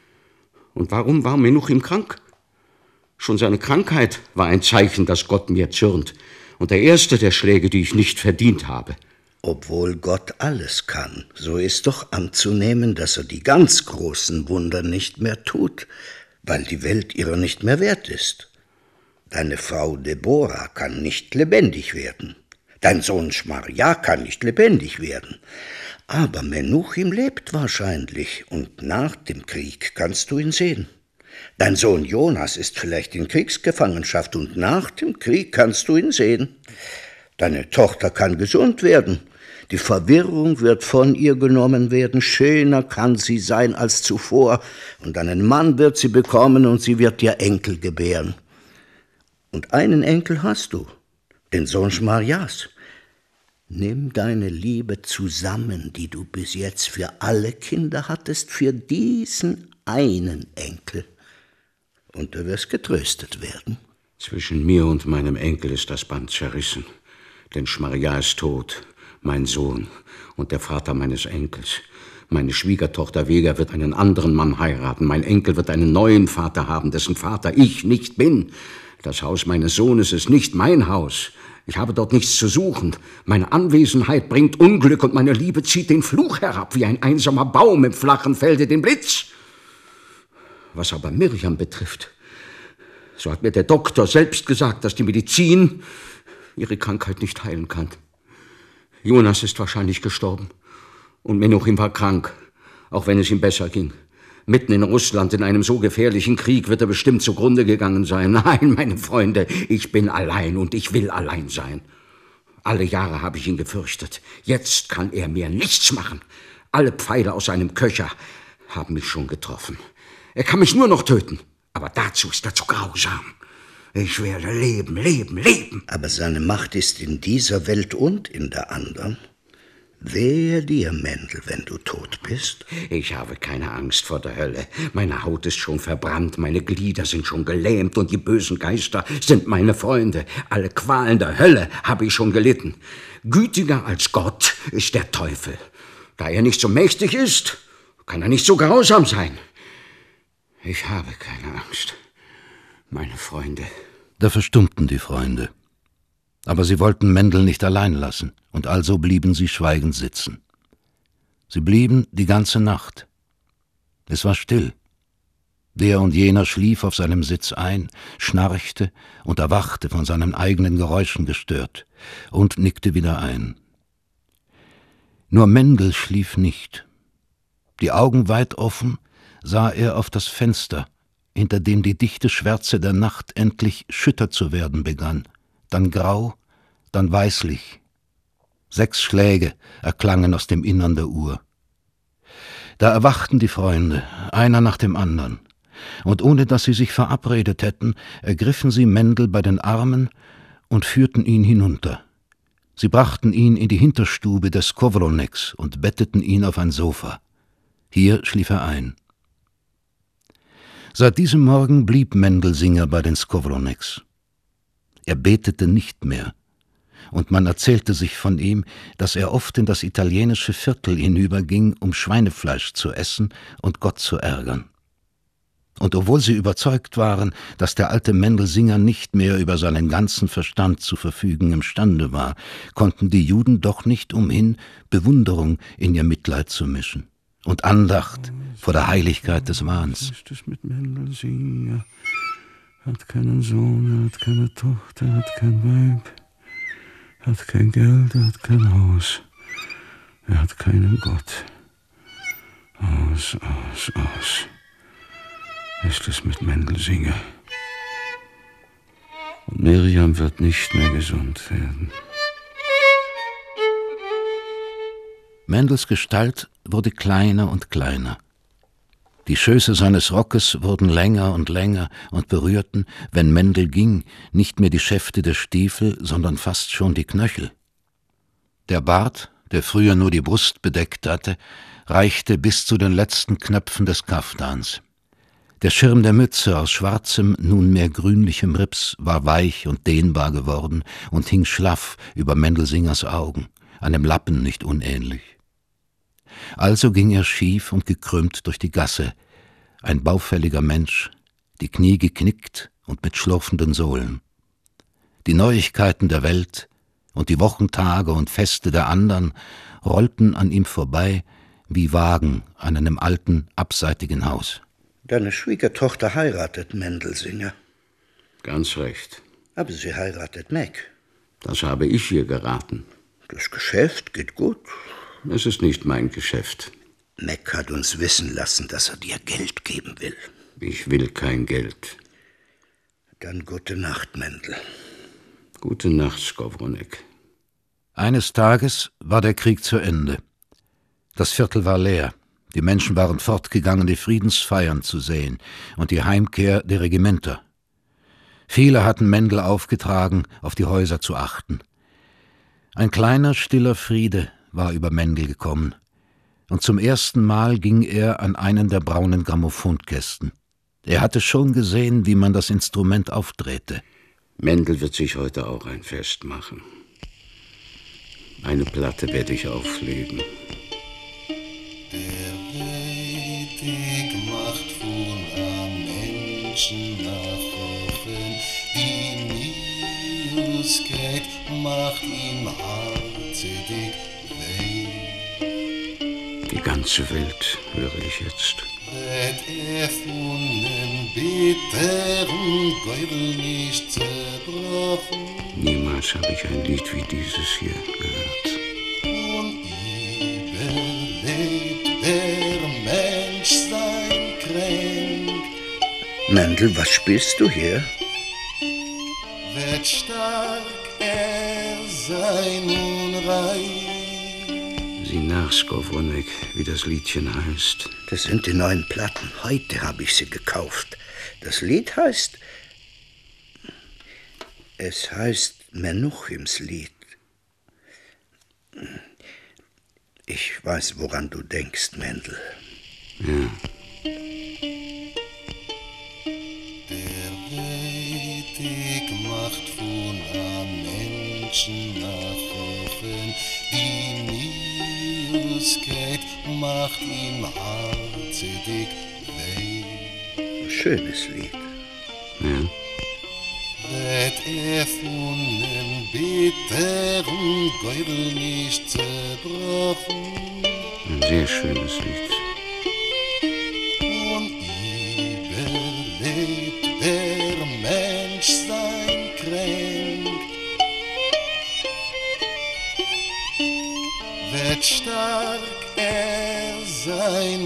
Und warum war Menuchim krank? Schon seine Krankheit war ein Zeichen, dass Gott mir zürnt. Und der erste der Schläge, die ich nicht verdient habe. Obwohl Gott alles kann, so ist doch anzunehmen, dass er die ganz großen Wunder nicht mehr tut, weil die Welt ihrer nicht mehr wert ist. Deine Frau Deborah kann nicht lebendig werden. Dein Sohn Schmarja kann nicht lebendig werden. Aber Menuchim lebt wahrscheinlich, und nach dem Krieg kannst du ihn sehen. Dein Sohn Jonas ist vielleicht in Kriegsgefangenschaft, und nach dem Krieg kannst du ihn sehen. Deine Tochter kann gesund werden. Die Verwirrung wird von ihr genommen werden. Schöner kann sie sein als zuvor. Und einen Mann wird sie bekommen, und sie wird dir Enkel gebären. Und einen Enkel hast du, den Sohn Schmarjas. Nimm deine Liebe zusammen, die du bis jetzt für alle Kinder hattest, für diesen einen Enkel. Und du wirst getröstet werden. Zwischen mir und meinem Enkel ist das Band zerrissen. Denn Schmarja ist tot, mein Sohn und der Vater meines Enkels. Meine Schwiegertochter Vega wird einen anderen Mann heiraten. Mein Enkel wird einen neuen Vater haben, dessen Vater ich nicht bin. Das Haus meines Sohnes ist nicht mein Haus. Ich habe dort nichts zu suchen. Meine Anwesenheit bringt Unglück und meine Liebe zieht den Fluch herab, wie ein einsamer Baum im flachen Felde den Blitz. Was aber Miriam betrifft, so hat mir der Doktor selbst gesagt, dass die Medizin ihre Krankheit nicht heilen kann. Jonas ist wahrscheinlich gestorben und Menuchim war krank, auch wenn es ihm besser ging. Mitten in Russland, in einem so gefährlichen Krieg, wird er bestimmt zugrunde gegangen sein. Nein, meine Freunde, ich bin allein und ich will allein sein. Alle Jahre habe ich ihn gefürchtet. Jetzt kann er mir nichts machen. Alle Pfeile aus seinem Köcher haben mich schon getroffen. Er kann mich nur noch töten, aber dazu ist er zu grausam. Ich werde leben, leben, leben. Aber seine Macht ist in dieser Welt und in der anderen. Wehe dir, Mendel, wenn du tot bist. Ich habe keine Angst vor der Hölle. Meine Haut ist schon verbrannt, meine Glieder sind schon gelähmt und die bösen Geister sind meine Freunde. Alle Qualen der Hölle habe ich schon gelitten. Gütiger als Gott ist der Teufel. Da er nicht so mächtig ist, kann er nicht so grausam sein. Ich habe keine Angst, meine Freunde. Da verstummten die Freunde. Aber sie wollten Mendel nicht allein lassen, und also blieben sie schweigend sitzen. Sie blieben die ganze Nacht. Es war still. Der und jener schlief auf seinem Sitz ein, schnarchte und erwachte von seinen eigenen Geräuschen gestört und nickte wieder ein. Nur Mendel schlief nicht. Die Augen weit offen sah er auf das Fenster, hinter dem die dichte Schwärze der Nacht endlich schütter zu werden begann, dann grau, dann weißlich. Sechs Schläge erklangen aus dem Innern der Uhr. Da erwachten die Freunde, einer nach dem anderen, und ohne dass sie sich verabredet hätten, ergriffen sie Mendel bei den Armen und führten ihn hinunter. Sie brachten ihn in die Hinterstube des Skowroneks und betteten ihn auf ein Sofa. Hier schlief er ein. Seit diesem Morgen blieb Mendelsinger bei den Skowroneks. Er betete nicht mehr, und man erzählte sich von ihm, dass er oft in das italienische Viertel hinüberging, um Schweinefleisch zu essen und Gott zu ärgern. Und obwohl sie überzeugt waren, dass der alte Mendelsinger nicht mehr über seinen ganzen Verstand zu verfügen imstande war, konnten die Juden doch nicht umhin, Bewunderung in ihr Mitleid zu mischen und Andacht vor der Heiligkeit des Wahns. Was ist das mit Mendelsinger? Er hat keinen Sohn, er hat keine Tochter, er hat kein Weib, er hat kein Geld, er hat kein Haus, er hat keinen Gott. Aus, aus, aus. Ist es mit Mendelsinger? Und Miriam wird nicht mehr gesund werden. Mendels Gestalt wurde kleiner und kleiner. Die Schöße seines Rockes wurden länger und länger und berührten, wenn Mendel ging, nicht mehr die Schäfte der Stiefel, sondern fast schon die Knöchel. Der Bart, der früher nur die Brust bedeckt hatte, reichte bis zu den letzten Knöpfen des Kaftans. Der Schirm der Mütze aus schwarzem, nunmehr grünlichem Rips war weich und dehnbar geworden und hing schlaff über Mendelsingers Augen, einem Lappen nicht unähnlich. Also ging er schief und gekrümmt durch die Gasse, ein baufälliger Mensch, die Knie geknickt und mit schlurfenden Sohlen. Die Neuigkeiten der Welt und die Wochentage und Feste der anderen rollten an ihm vorbei wie Wagen an einem alten, abseitigen Haus. Deine Schwiegertochter heiratet Mendelsinger. Ganz recht. Aber sie heiratet Mac. Das habe ich ihr geraten. Das Geschäft geht gut. Es ist nicht mein Geschäft. Mac hat uns wissen lassen, dass er dir Geld geben will. Ich will kein Geld. Dann gute Nacht, Mendel. Gute Nacht, Skowronek. Eines Tages war der Krieg zu Ende. Das Viertel war leer. Die Menschen waren fortgegangen, die Friedensfeiern zu sehen und die Heimkehr der Regimenter. Viele hatten Mendel aufgetragen, auf die Häuser zu achten. Ein kleiner, stiller Friede war über Mendel gekommen, und zum ersten Mal ging er an einen der braunen Grammophonkästen. Er hatte schon gesehen, wie man das Instrument aufdrehte. Mendel wird sich heute auch ein Fest machen. Eine Platte werde ich auflegen. macht ihm hartsätig weh. Die ganze Welt höre ich jetzt. Wird er von dem bitteren Gäubel nicht zerbrochen. Niemals habe ich ein Lied wie dieses hier gehört. Überlebt der Mensch sein Kränk. Mendel, was spielst du hier? Wird stark er sein Unrein. Sinarskowronek, wie das Liedchen heißt. Das sind die neuen Platten. Heute habe ich sie gekauft. Das Lied heißt... Es heißt Menuchims Lied. Ich weiß, woran du denkst, Mendel. Ja. Der Wettig macht von einem Menschen nachhochen, die Milchkeit macht ihm hartsätig weh. Ein schönes Lied. Ja. Wird er von dem bitteren Gäubel nicht zerbrochen. Ein sehr schönes Lied. Und überlebt der Mensch sein Kränk. Wird stark er sein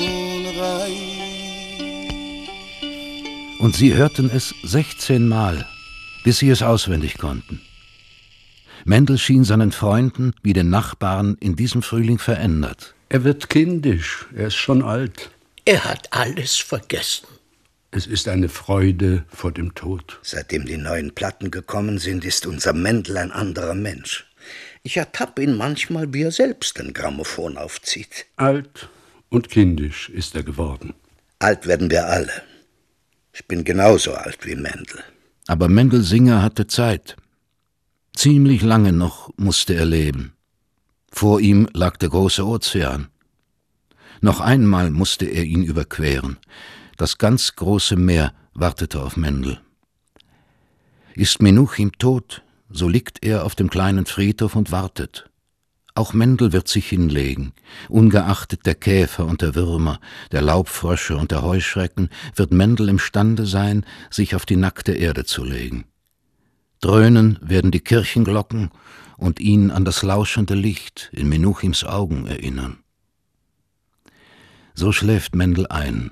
Unrein. Und sie hörten es sechzehnmal, bis sie es auswendig konnten. Mendel schien seinen Freunden wie den Nachbarn in diesem Frühling verändert. Er wird kindisch, er ist schon alt. Er hat alles vergessen. Es ist eine Freude vor dem Tod. Seitdem die neuen Platten gekommen sind, ist unser Mendel ein anderer Mensch. Ich ertappe ihn manchmal, wie er selbst ein Grammophon aufzieht. Alt und kindisch ist er geworden. Alt werden wir alle. Ich bin genauso alt wie Mendel. Aber Mendel Singer hatte Zeit. Ziemlich lange noch musste er leben. Vor ihm lag der große Ozean. Noch einmal musste er ihn überqueren. Das ganz große Meer wartete auf Mendel. Ist Menuchim tot, so liegt er auf dem kleinen Friedhof und wartet. Auch Mendel wird sich hinlegen. Ungeachtet der Käfer und der Würmer, der Laubfrösche und der Heuschrecken, wird Mendel imstande sein, sich auf die nackte Erde zu legen. Dröhnen werden die Kirchenglocken und ihn an das lauschende Licht in Menuchims Augen erinnern. So schläft Mendel ein.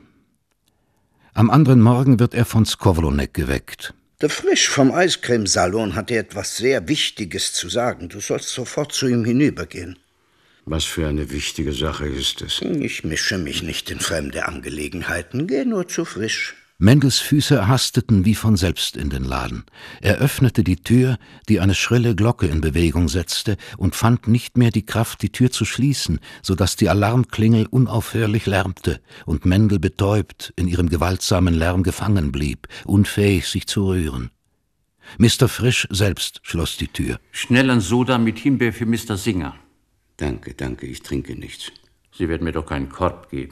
Am anderen Morgen wird er von Skowronek geweckt. Der Frisch vom Eiscremesalon hat dir etwas sehr Wichtiges zu sagen. Du sollst sofort zu ihm hinübergehen. Was für eine wichtige Sache ist es? Ich mische mich nicht in fremde Angelegenheiten. Geh nur zu Frisch. Mendels Füße hasteten wie von selbst in den Laden. Er öffnete die Tür, die eine schrille Glocke in Bewegung setzte, und fand nicht mehr die Kraft, die Tür zu schließen, so dass die Alarmklingel unaufhörlich lärmte und Mendel betäubt in ihrem gewaltsamen Lärm gefangen blieb, unfähig, sich zu rühren. Mister Frisch selbst schloss die Tür. Schnell ein Soda mit Himbeer für Mister Singer. Danke, danke, ich trinke nichts. Sie werden mir doch keinen Korb geben.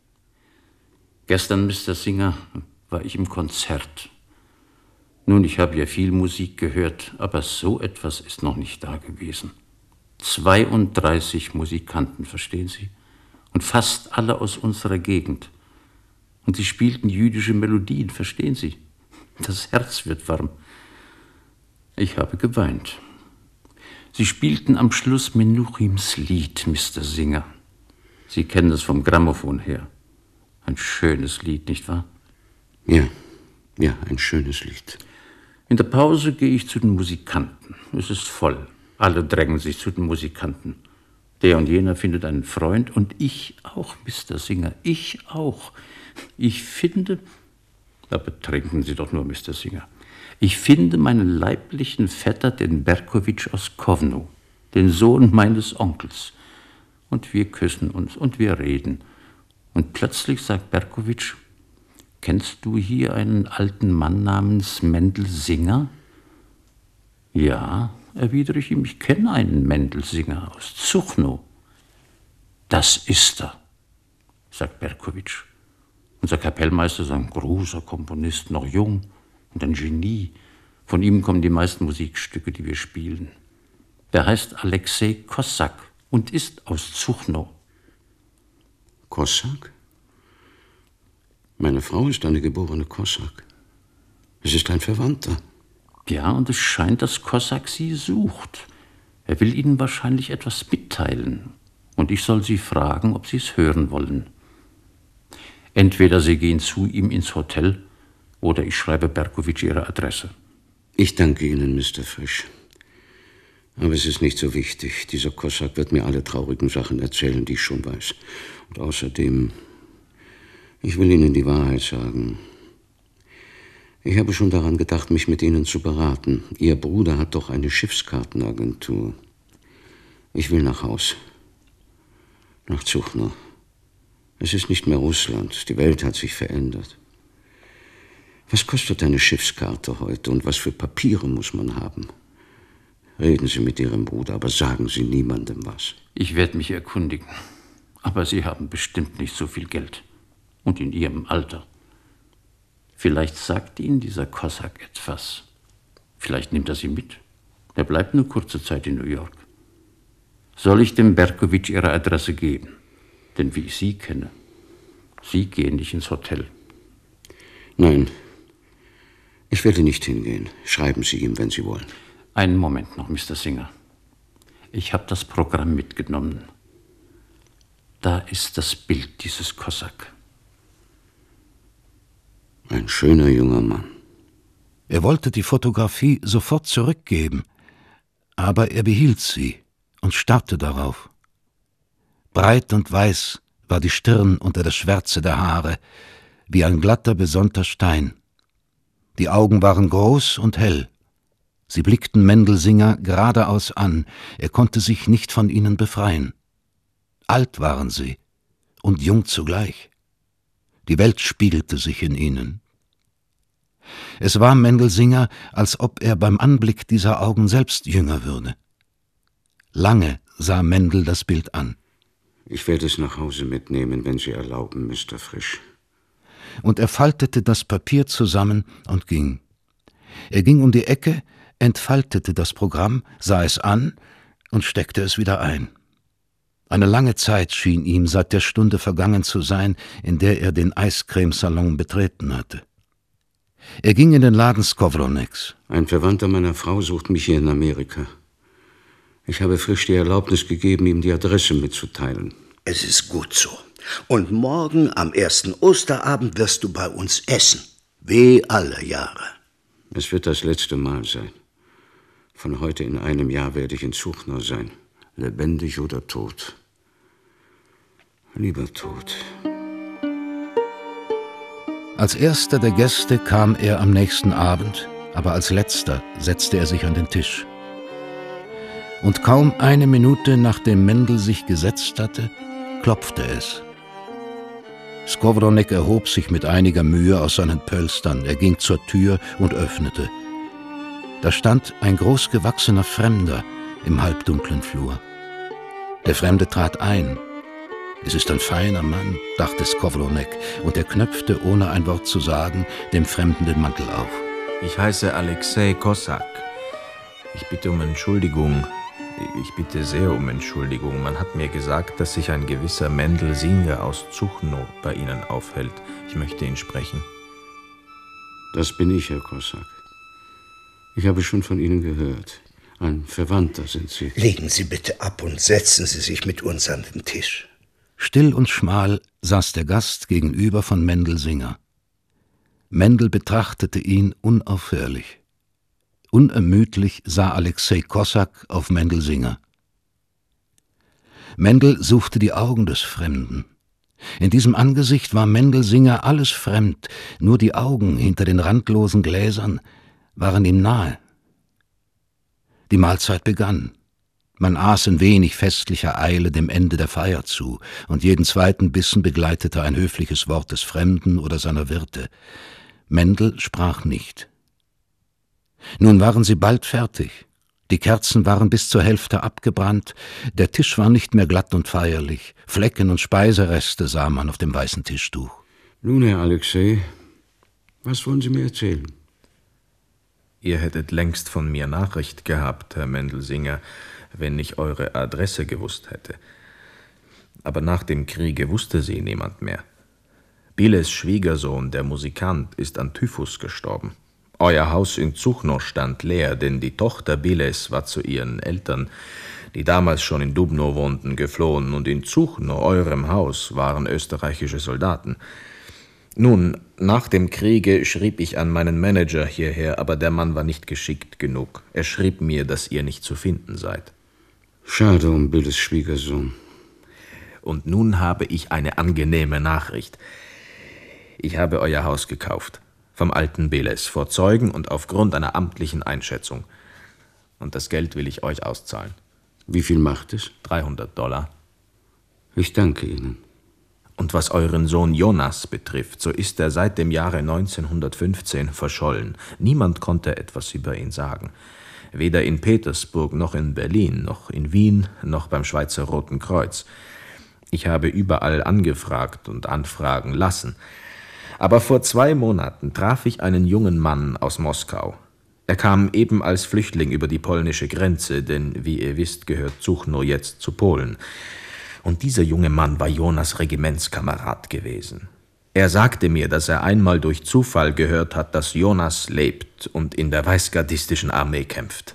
Gestern, Mister Singer, war ich im Konzert. Nun, ich habe ja viel Musik gehört, aber so etwas ist noch nicht da gewesen. zweiunddreißig Musikanten, verstehen Sie? Und fast alle aus unserer Gegend. Und sie spielten jüdische Melodien, verstehen Sie? Das Herz wird warm. Ich habe geweint. Sie spielten am Schluss Menuchims Lied, Mister Singer. Sie kennen es vom Grammophon her. Ein schönes Lied, nicht wahr? Ja, ja, ein schönes Lied. In der Pause gehe ich zu den Musikanten. Es ist voll. Alle drängen sich zu den Musikanten. Der und jener findet einen Freund und ich auch, Mister Singer, ich auch. Ich finde, aber trinken Sie doch nur, Mister Singer, ich finde meinen leiblichen Vetter, den Berkowitsch aus Kowno, den Sohn meines Onkels. Und wir küssen uns und wir reden. Und plötzlich sagt Berkowitsch, kennst du hier einen alten Mann namens Mendel Singer? Ja, erwidere ich ihm, ich kenne einen Mendel Singer aus Zuchno. Das ist er, sagt Berkowitsch. Unser Kapellmeister ist ein großer Komponist, noch jung und ein Genie. Von ihm kommen die meisten Musikstücke, die wir spielen. Der heißt Alexei Kossak und ist aus Zuchno. Kossak? Meine Frau ist eine geborene Kossak. Es ist ein Verwandter. Ja, und es scheint, dass Kossak Sie sucht. Er will Ihnen wahrscheinlich etwas mitteilen. Und ich soll Sie fragen, ob Sie es hören wollen. Entweder Sie gehen zu ihm ins Hotel, oder ich schreibe Berkowitsch Ihre Adresse. Ich danke Ihnen, Mister Frisch. Aber es ist nicht so wichtig. Dieser Kossak wird mir alle traurigen Sachen erzählen, die ich schon weiß. Und außerdem, ich will Ihnen die Wahrheit sagen. Ich habe schon daran gedacht, mich mit Ihnen zu beraten. Ihr Bruder hat doch eine Schiffskartenagentur. Ich will nach Haus. Nach Zuchno. Es ist nicht mehr Russland. Die Welt hat sich verändert. Was kostet eine Schiffskarte heute und was für Papiere muss man haben? Reden Sie mit Ihrem Bruder, aber sagen Sie niemandem was. Ich werde mich erkundigen. Aber Sie haben bestimmt nicht so viel Geld. Und in Ihrem Alter. Vielleicht sagt Ihnen dieser Kossak etwas. Vielleicht nimmt er Sie mit. Er bleibt nur kurze Zeit in New York. Soll ich dem Berkowitsch Ihre Adresse geben? Denn wie ich Sie kenne, Sie gehen nicht ins Hotel. Nein, ich werde nicht hingehen. Schreiben Sie ihm, wenn Sie wollen. Einen Moment noch, Mister Singer. Ich habe das Programm mitgenommen. Da ist das Bild dieses Kossak. Ein schöner junger Mann. Er wollte die Fotografie sofort zurückgeben, aber er behielt sie und starrte darauf. Breit und weiß war die Stirn unter der Schwärze der Haare, wie ein glatter, besonnter Stein. Die Augen waren groß und hell. Sie blickten Mendelsinger geradeaus an, er konnte sich nicht von ihnen befreien. Alt waren sie und jung zugleich. Die Welt spiegelte sich in ihnen. Es war Mendelsinger, als ob er beim Anblick dieser Augen selbst jünger würde. Lange sah Mendel das Bild an. Ich werde es nach Hause mitnehmen, wenn Sie erlauben, Mister Frisch. Und er faltete das Papier zusammen und ging. Er ging um die Ecke, entfaltete das Programm, sah es an und steckte es wieder ein. Eine lange Zeit schien ihm seit der Stunde vergangen zu sein, in der er den Eiscremesalon betreten hatte. Er ging in den Laden Skowroneks. Ein Verwandter meiner Frau sucht mich hier in Amerika. Ich habe Frisch die Erlaubnis gegeben, ihm die Adresse mitzuteilen. Es ist gut so. Und morgen am ersten Osterabend wirst du bei uns essen. Wie alle Jahre. Es wird das letzte Mal sein. Von heute in einem Jahr werde ich in Zuchno sein. Lebendig oder tot. Lieber tot. Als erster der Gäste kam er am nächsten Abend, aber als letzter setzte er sich an den Tisch. Und kaum eine Minute nachdem Mendel sich gesetzt hatte, klopfte es. Skowronek erhob sich mit einiger Mühe aus seinen Pölstern. Er ging zur Tür und öffnete. Da stand ein großgewachsener Fremder im halbdunklen Flur. Der Fremde trat ein. Es ist ein feiner Mann, dachte Skowronek, und er knöpfte, ohne ein Wort zu sagen, dem Fremden den Mantel auf. Ich heiße Alexei Kossak. Ich bitte um Entschuldigung. Ich bitte sehr um Entschuldigung. Man hat mir gesagt, dass sich ein gewisser Mendel Singer aus Zuchno bei Ihnen aufhält. Ich möchte ihn sprechen. Das bin ich, Herr Kossak. Ich habe schon von Ihnen gehört. Ein Verwandter sind Sie. Legen Sie bitte ab und setzen Sie sich mit uns an den Tisch. Still und schmal saß der Gast gegenüber von Mendel Singer. Mendel betrachtete ihn unaufhörlich. Unermüdlich sah Alexei Kossak auf Mendel Singer. Mendel suchte die Augen des Fremden. In diesem Angesicht war Mendel Singer alles fremd, nur die Augen hinter den randlosen Gläsern waren ihm nahe. Die Mahlzeit begann. Man aß in wenig festlicher Eile dem Ende der Feier zu, und jeden zweiten Bissen begleitete ein höfliches Wort des Fremden oder seiner Wirte. Mendel sprach nicht. Nun waren sie bald fertig. Die Kerzen waren bis zur Hälfte abgebrannt, der Tisch war nicht mehr glatt und feierlich, Flecken und Speisereste sah man auf dem weißen Tischtuch. Nun, Herr Alexei, was wollen Sie mir erzählen? Ihr hättet längst von mir Nachricht gehabt, Herr Mendelsinger. wenn ich eure Adresse gewusst hätte. Aber nach dem Kriege wusste sie niemand mehr. Biles Schwiegersohn, der Musikant, ist an Typhus gestorben. Euer Haus in Zuchno stand leer, denn die Tochter Biles war zu ihren Eltern, die damals schon in Dubno wohnten, geflohen, und in Zuchno, eurem Haus, waren österreichische Soldaten. Nun, nach dem Kriege schrieb ich an meinen Manager hierher, aber der Mann war nicht geschickt genug. Er schrieb mir, dass ihr nicht zu finden seid. Schade um Biles Schwiegersohn. Und nun habe ich eine angenehme Nachricht. Ich habe euer Haus gekauft, vom alten Biles, vor Zeugen und aufgrund einer amtlichen Einschätzung. Und das Geld will ich euch auszahlen. Wie viel macht es? dreihundert Dollar. Ich danke Ihnen. Und was euren Sohn Jonas betrifft, so ist er seit dem Jahre neunzehnhundertfünfzehn verschollen. Niemand konnte etwas über ihn sagen. Weder in Petersburg, noch in Berlin, noch in Wien, noch beim Schweizer Roten Kreuz. Ich habe überall angefragt und anfragen lassen. Aber vor zwei Monaten traf ich einen jungen Mann aus Moskau. Er kam eben als Flüchtling über die polnische Grenze, denn wie ihr wisst, gehört Zuchno jetzt zu Polen. Und dieser junge Mann war Jonas Regimentskamerad gewesen. Er sagte mir, dass er einmal durch Zufall gehört hat, dass Jonas lebt und in der weißgardistischen Armee kämpft.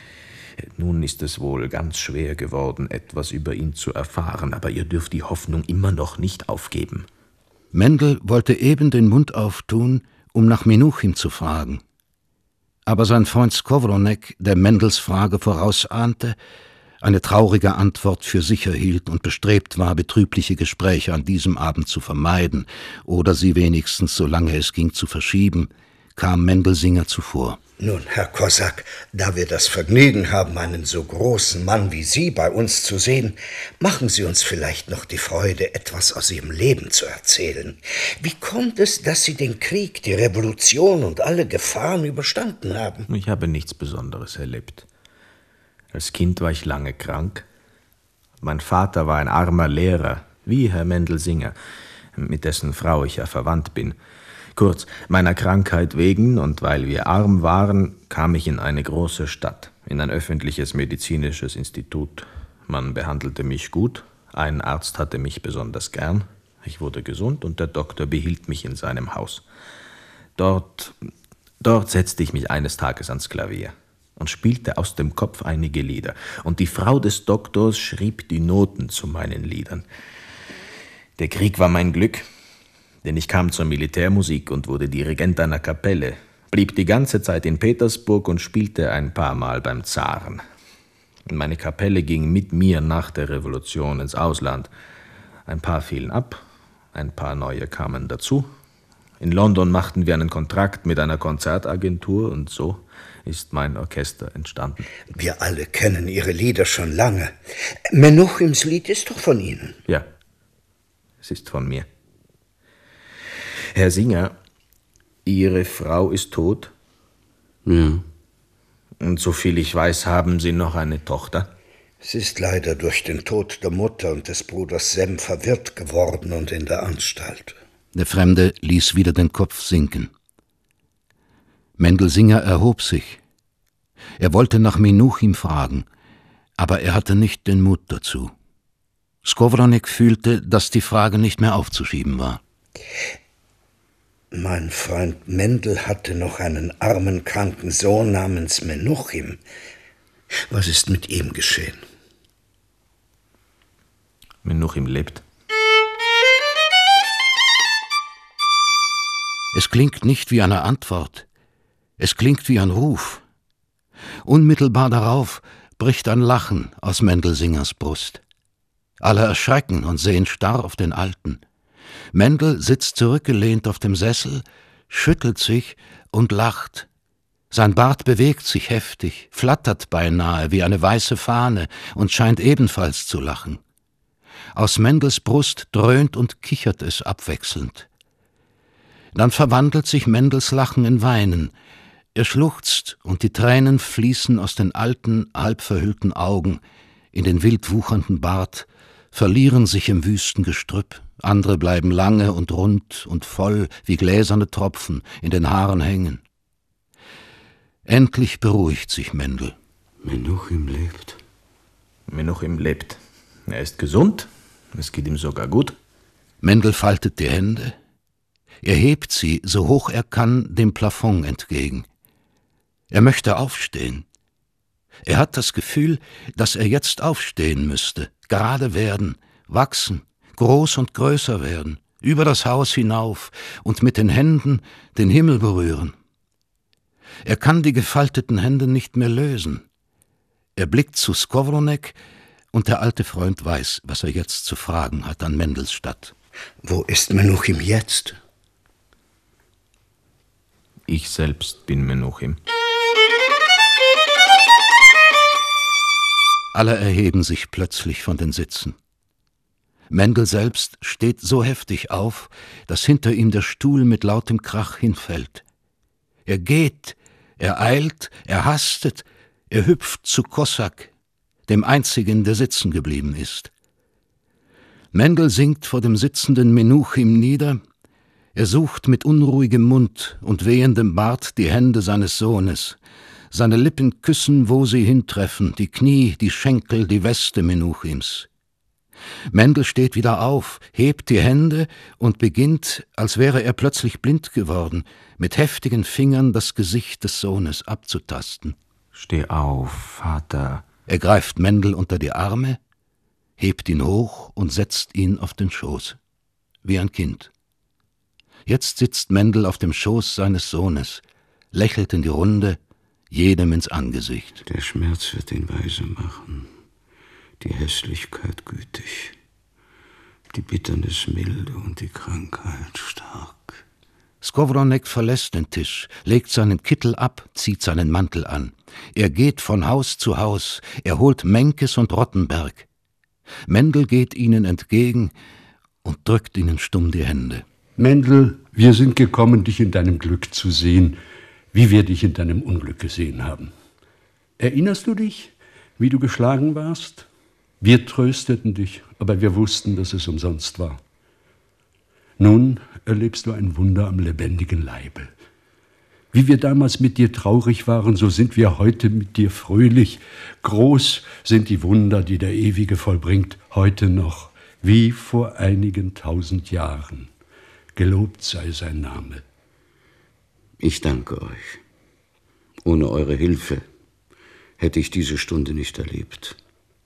Nun ist es wohl ganz schwer geworden, etwas über ihn zu erfahren, aber ihr dürft die Hoffnung immer noch nicht aufgeben. Mendel wollte eben den Mund auftun, um nach Menuchim zu fragen. Aber sein Freund Skowronek, der Mendels Frage vorausahnte, eine traurige Antwort für sicher hielt und bestrebt war, betrübliche Gespräche an diesem Abend zu vermeiden oder sie wenigstens, solange es ging, zu verschieben, kam Mendelsinger zuvor. Nun, Herr Kosak, da wir das Vergnügen haben, einen so großen Mann wie Sie bei uns zu sehen, machen Sie uns vielleicht noch die Freude, etwas aus Ihrem Leben zu erzählen. Wie kommt es, dass Sie den Krieg, die Revolution und alle Gefahren überstanden haben? Ich habe nichts Besonderes erlebt. Als Kind war ich lange krank. Mein Vater war ein armer Lehrer, wie Herr Mendelsinger, mit dessen Frau ich ja verwandt bin. Kurz, meiner Krankheit wegen und weil wir arm waren, kam ich in eine große Stadt, in ein öffentliches medizinisches Institut. Man behandelte mich gut, ein Arzt hatte mich besonders gern, ich wurde gesund und der Doktor behielt mich in seinem Haus. Dort, dort setzte ich mich eines Tages ans Klavier und spielte aus dem Kopf einige Lieder, und die Frau des Doktors schrieb die Noten zu meinen Liedern. Der Krieg war mein Glück, denn ich kam zur Militärmusik und wurde Dirigent einer Kapelle, blieb die ganze Zeit in Petersburg und spielte ein paar Mal beim Zaren. Meine Kapelle ging mit mir nach der Revolution ins Ausland. Ein paar fielen ab, ein paar neue kamen dazu. In London machten wir einen Kontrakt mit einer Konzertagentur und so ist mein Orchester entstanden. Wir alle kennen Ihre Lieder schon lange. Menuchims Lied ist doch von Ihnen. Ja, es ist von mir. Herr Singer, Ihre Frau ist tot? Ja. Und soviel ich weiß, haben Sie noch eine Tochter? Sie ist leider durch den Tod der Mutter und des Bruders Sem verwirrt geworden und in der Anstalt. Der Fremde ließ wieder den Kopf sinken. Mendelsinger erhob sich. Er wollte nach Menuchim fragen, aber er hatte nicht den Mut dazu. Skowronek fühlte, dass die Frage nicht mehr aufzuschieben war. Mein Freund Mendel hatte noch einen armen, kranken Sohn namens Menuchim. Was ist mit ihm geschehen? Menuchim lebt. Es klingt nicht wie eine Antwort. Es klingt wie ein Ruf. Unmittelbar darauf bricht ein Lachen aus Mendelsingers Brust. Alle erschrecken und sehen starr auf den Alten. Mendel sitzt zurückgelehnt auf dem Sessel, schüttelt sich und lacht. Sein Bart bewegt sich heftig, flattert beinahe wie eine weiße Fahne und scheint ebenfalls zu lachen. Aus Mendels Brust dröhnt und kichert es abwechselnd. Dann verwandelt sich Mendels Lachen in Weinen. Er schluchzt und die Tränen fließen aus den alten, halb verhüllten Augen in den wild wuchernden Bart, verlieren sich im wüsten Gestrüpp. Andere bleiben lange und rund und voll wie gläserne Tropfen in den Haaren hängen. Endlich beruhigt sich Mendel. Menuchim lebt. Menuchim lebt. Er ist gesund, es geht ihm sogar gut. Mendel faltet die Hände. Er hebt sie, so hoch er kann, dem Plafond entgegen. Er möchte aufstehen. Er hat das Gefühl, dass er jetzt aufstehen müsste, gerade werden, wachsen, groß und größer werden, über das Haus hinauf und mit den Händen den Himmel berühren. Er kann die gefalteten Hände nicht mehr lösen. Er blickt zu Skowronek, und der alte Freund weiß, was er jetzt zu fragen hat an Mendels Statt. Wo ist Menuchim jetzt? Ich selbst bin Menuchim. Alle erheben sich plötzlich von den Sitzen. Mendel selbst steht so heftig auf, dass hinter ihm der Stuhl mit lautem Krach hinfällt. Er geht, er eilt, er hastet, er hüpft zu Kossak, dem einzigen, der sitzen geblieben ist. Mendel sinkt vor dem sitzenden Menuchim nieder. Er sucht mit unruhigem Mund und wehendem Bart die Hände seines Sohnes. Seine Lippen küssen, wo sie hintreffen, die Knie, die Schenkel, die Weste Menuchims. Mendel steht wieder auf, hebt die Hände und beginnt, als wäre er plötzlich blind geworden, mit heftigen Fingern das Gesicht des Sohnes abzutasten. Steh auf, Vater. Er greift Mendel unter die Arme, hebt ihn hoch und setzt ihn auf den Schoß, wie ein Kind. Jetzt sitzt Mendel auf dem Schoß seines Sohnes, lächelt in die Runde, jedem ins Angesicht. Der Schmerz wird ihn weise machen, die Hässlichkeit gütig, die Bitternis milde und die Krankheit stark. Skowronek verlässt den Tisch, legt seinen Kittel ab, zieht seinen Mantel an. Er geht von Haus zu Haus, er holt Menkes und Rottenberg. Mendel geht ihnen entgegen und drückt ihnen stumm die Hände. Mendel, wir sind gekommen, dich in deinem Glück zu sehen, wie wir dich in deinem Unglück gesehen haben. Erinnerst du dich, wie du geschlagen warst? Wir trösteten dich, aber wir wussten, dass es umsonst war. Nun erlebst du ein Wunder am lebendigen Leibe. Wie wir damals mit dir traurig waren, so sind wir heute mit dir fröhlich. Groß sind die Wunder, die der Ewige vollbringt, heute noch, wie vor einigen tausend Jahren. Gelobt sei sein Name. Ich danke euch. Ohne eure Hilfe hätte ich diese Stunde nicht erlebt.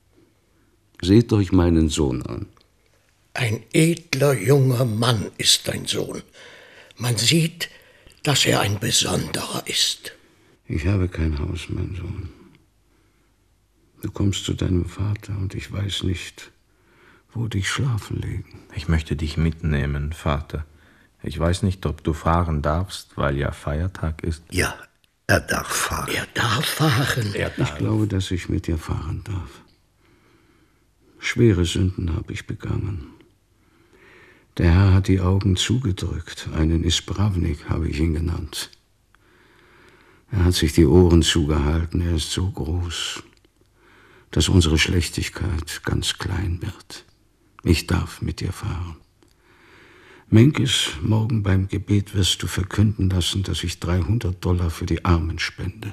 Seht euch meinen Sohn an. Ein edler junger Mann ist dein Sohn. Man sieht, dass er ein Besonderer ist. Ich habe kein Haus, mein Sohn. Du kommst zu deinem Vater und ich weiß nicht, wo dich schlafen legen. Ich möchte dich mitnehmen, Vater. Ich weiß nicht, ob du fahren darfst, weil ja Feiertag ist. Ja, er darf fahren. Er darf fahren. Er darf. Ich glaube, dass ich mit dir fahren darf. Schwere Sünden habe ich begangen. Der Herr hat die Augen zugedrückt. Einen Ispravnik habe ich ihn genannt. Er hat sich die Ohren zugehalten. Er ist so groß, dass unsere Schlechtigkeit ganz klein wird. Ich darf mit dir fahren. Menkes, morgen beim Gebet wirst du verkünden lassen, dass ich dreihundert Dollar für die Armen spende.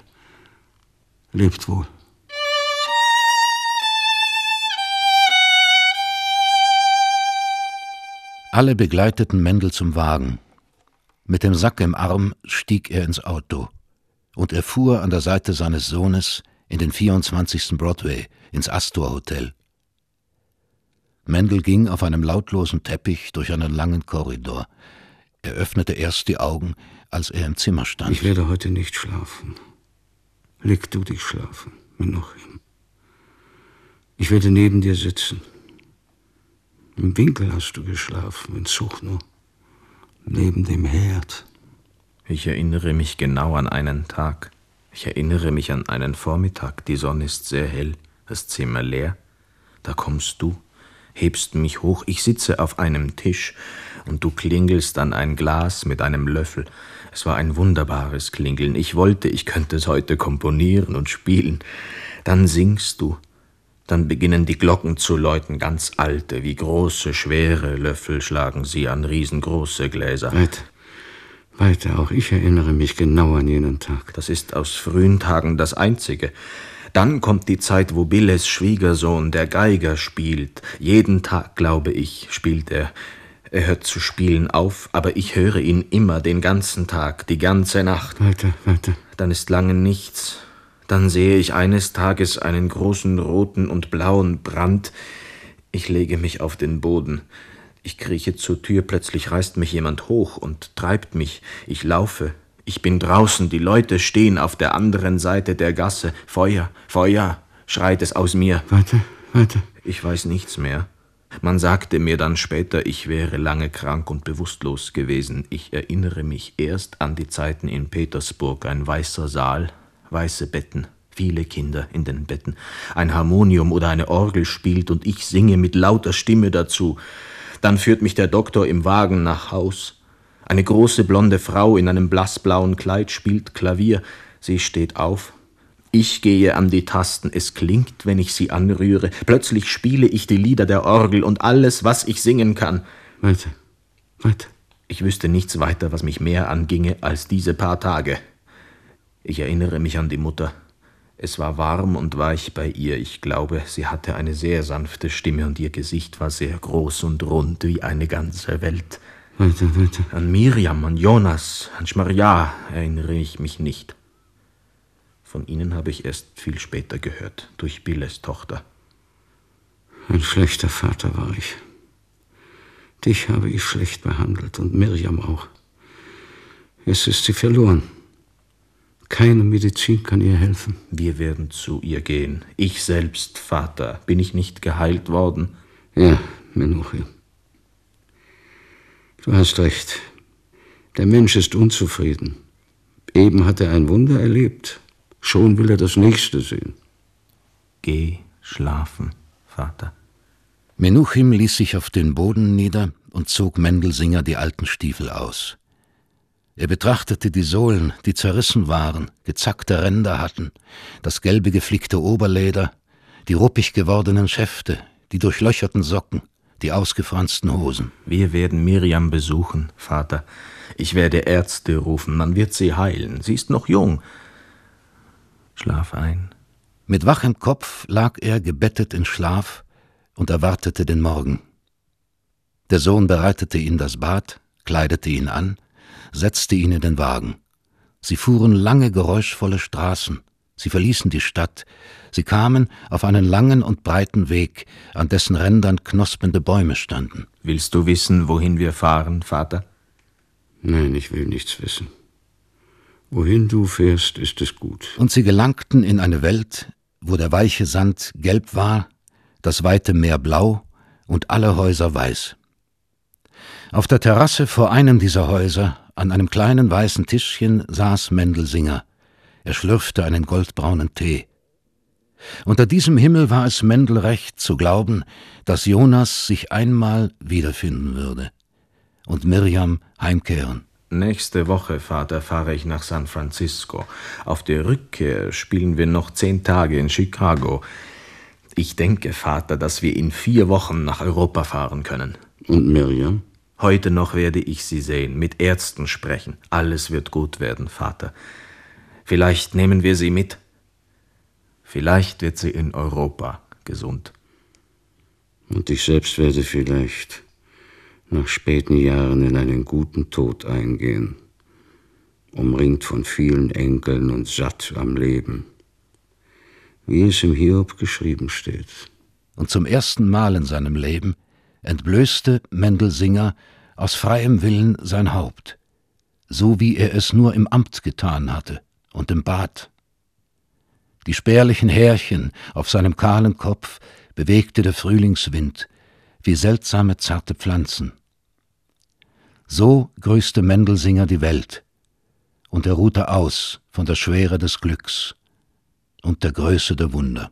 Lebt wohl. Alle begleiteten Mendel zum Wagen. Mit dem Sack im Arm stieg er ins Auto und er fuhr an der Seite seines Sohnes in den vierundzwanzigsten Broadway, ins Astor Hotel. Mendel ging auf einem lautlosen Teppich durch einen langen Korridor. Er öffnete erst die Augen, als er im Zimmer stand. Ich werde heute nicht schlafen. Leg du dich schlafen, Menuchim. Ich werde neben dir sitzen. Im Winkel hast du geschlafen, in Suchno, neben dem Herd. Ich erinnere mich genau an einen Tag. Ich erinnere mich an einen Vormittag. Die Sonne ist sehr hell, das Zimmer leer. Da kommst du, hebst mich hoch. Ich sitze auf einem Tisch und du klingelst an ein Glas mit einem Löffel. Es war ein wunderbares Klingeln. Ich wollte, ich könnte es heute komponieren und spielen. Dann singst du. Dann beginnen die Glocken zu läuten, ganz alte, wie große, schwere Löffel schlagen sie an riesengroße Gläser. Weiter, weiter, auch ich erinnere mich genau an jenen Tag. Das ist aus frühen Tagen das Einzige. Dann kommt die Zeit, wo Billes Schwiegersohn, der Geiger, spielt. Jeden Tag, glaube ich, spielt er. Er hört zu spielen auf, aber ich höre ihn immer den ganzen Tag, die ganze Nacht. Weiter, weiter. Dann ist lange nichts. Dann sehe ich eines Tages einen großen roten und blauen Brand. Ich lege mich auf den Boden. Ich krieche zur Tür, plötzlich reißt mich jemand hoch und treibt mich. Ich laufe. Ich bin draußen, die Leute stehen auf der anderen Seite der Gasse. Feuer, Feuer, schreit es aus mir. Weiter, weiter. Ich weiß nichts mehr. Man sagte mir dann später, ich wäre lange krank und bewusstlos gewesen. Ich erinnere mich erst an die Zeiten in Petersburg. Ein weißer Saal, weiße Betten, viele Kinder in den Betten. Ein Harmonium oder eine Orgel spielt und ich singe mit lauter Stimme dazu. Dann führt mich der Doktor im Wagen nach Haus. Eine große blonde Frau in einem blassblauen Kleid spielt Klavier. Sie steht auf. Ich gehe an die Tasten, es klingt, wenn ich sie anrühre. Plötzlich spiele ich die Lieder der Orgel und alles, was ich singen kann. Weiter, weiter. Ich wüsste nichts weiter, was mich mehr anginge als diese paar Tage. Ich erinnere mich an die Mutter. Es war warm und weich bei ihr. Ich glaube, sie hatte eine sehr sanfte Stimme und ihr Gesicht war sehr groß und rund wie eine ganze Welt. Weiter, weiter. An Miriam, an Jonas, an Schmarja erinnere ich mich nicht. Von ihnen habe ich erst viel später gehört, durch Billes Tochter. Ein schlechter Vater war ich. Dich habe ich schlecht behandelt und Miriam auch. Jetzt ist sie verloren. Keine Medizin kann ihr helfen. Wir werden zu ihr gehen. Ich selbst, Vater, bin ich nicht geheilt worden? Ja, Menuchim. Du hast recht. Der Mensch ist unzufrieden. Eben hat er ein Wunder erlebt. Schon will er das Nächste sehen. Geh schlafen, Vater. Menuchim ließ sich auf den Boden nieder und zog Mendelsinger die alten Stiefel aus. Er betrachtete die Sohlen, die zerrissen waren, gezackte Ränder hatten, das gelbe geflickte Oberleder, die ruppig gewordenen Schäfte, die durchlöcherten Socken, die ausgefransten Hosen. Wir werden Miriam besuchen, Vater. Ich werde Ärzte rufen, man wird sie heilen. Sie ist noch jung. Schlaf ein. Mit wachem Kopf lag er gebettet in Schlaf und erwartete den Morgen. Der Sohn bereitete ihm das Bad, kleidete ihn an, setzte ihn in den Wagen. Sie fuhren lange geräuschvolle Straßen, sie verließen die Stadt, sie kamen auf einen langen und breiten Weg, an dessen Rändern knospende Bäume standen. Willst du wissen, wohin wir fahren, Vater? Nein, ich will nichts wissen. Wohin du fährst, ist es gut. Und sie gelangten in eine Welt, wo der weiche Sand gelb war, das weite Meer blau und alle Häuser weiß. Auf der Terrasse vor einem dieser Häuser, an einem kleinen weißen Tischchen, saß Mendelsinger. Er schlürfte einen goldbraunen Tee. Unter diesem Himmel war es Mendel recht zu glauben, dass Jonas sich einmal wiederfinden würde und Miriam heimkehren. Nächste Woche, Vater, fahre ich nach San Francisco. Auf der Rückkehr spielen wir noch zehn Tage in Chicago. Ich denke, Vater, dass wir in vier Wochen nach Europa fahren können. Und Miriam? Heute noch werde ich sie sehen, mit Ärzten sprechen. Alles wird gut werden, Vater. Vielleicht nehmen wir sie mit. Vielleicht wird sie in Europa gesund. Und ich selbst werde vielleicht nach späten Jahren in einen guten Tod eingehen, umringt von vielen Enkeln und satt am Leben, wie es im Hiob geschrieben steht. Und zum ersten Mal in seinem Leben entblößte Mendelsinger aus freiem Willen sein Haupt, so wie er es nur im Amt getan hatte und im Bad. Die spärlichen Härchen auf seinem kahlen Kopf bewegte der Frühlingswind, wie seltsame zarte Pflanzen. So grüßte Mendelsinger die Welt, und er ruhte aus von der Schwere des Glücks und der Größe der Wunder.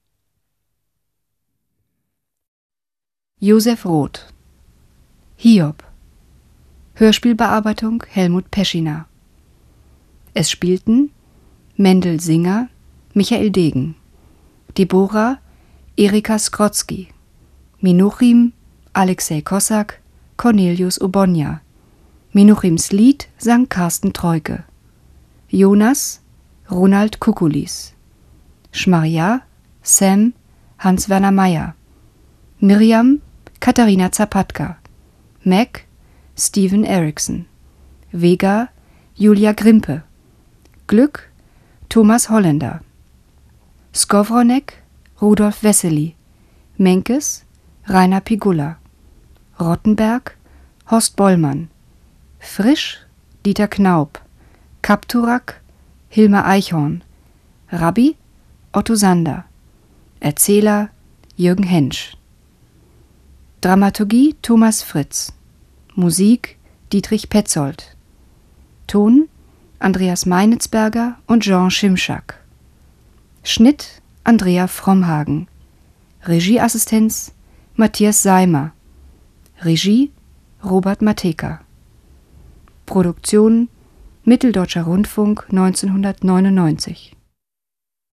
Josef Roth. Hiob. Hörspielbearbeitung Helmut Peschina. Es spielten Mendelsinger, Michael Degen, Deborah, Erika Skrotzki, Menuchim, Alexei Kossak, Cornelius Obonja. Menuchims Lied sang Carsten Treuke. Jonas, Ronald Kukulis. Schmaria, Sam, Hans-Werner Meyer. Miriam, Katharina Zapatka. Mac, Steven Erickson. Vega, Julia Grimpe. Glück, Thomas Holländer. Skowronek, Rudolf Wessely. Menkes, Rainer Pigulla. Rottenberg, Horst Bollmann. Frisch, Dieter Knaub. Kapturak, Hilmar Eichhorn. Rabbi, Otto Sander. Erzähler, Jürgen Hensch. Dramaturgie, Thomas Fritz. Musik, Dietrich Petzold. Ton, Andreas Meinitzberger und Jean Schimschak. Schnitt, Andrea Frommhagen. Regieassistenz, Matthias Seimer. Regie, Robert Mateka. Produktion, Mitteldeutscher Rundfunk neunzehnhundertneunundneunzig.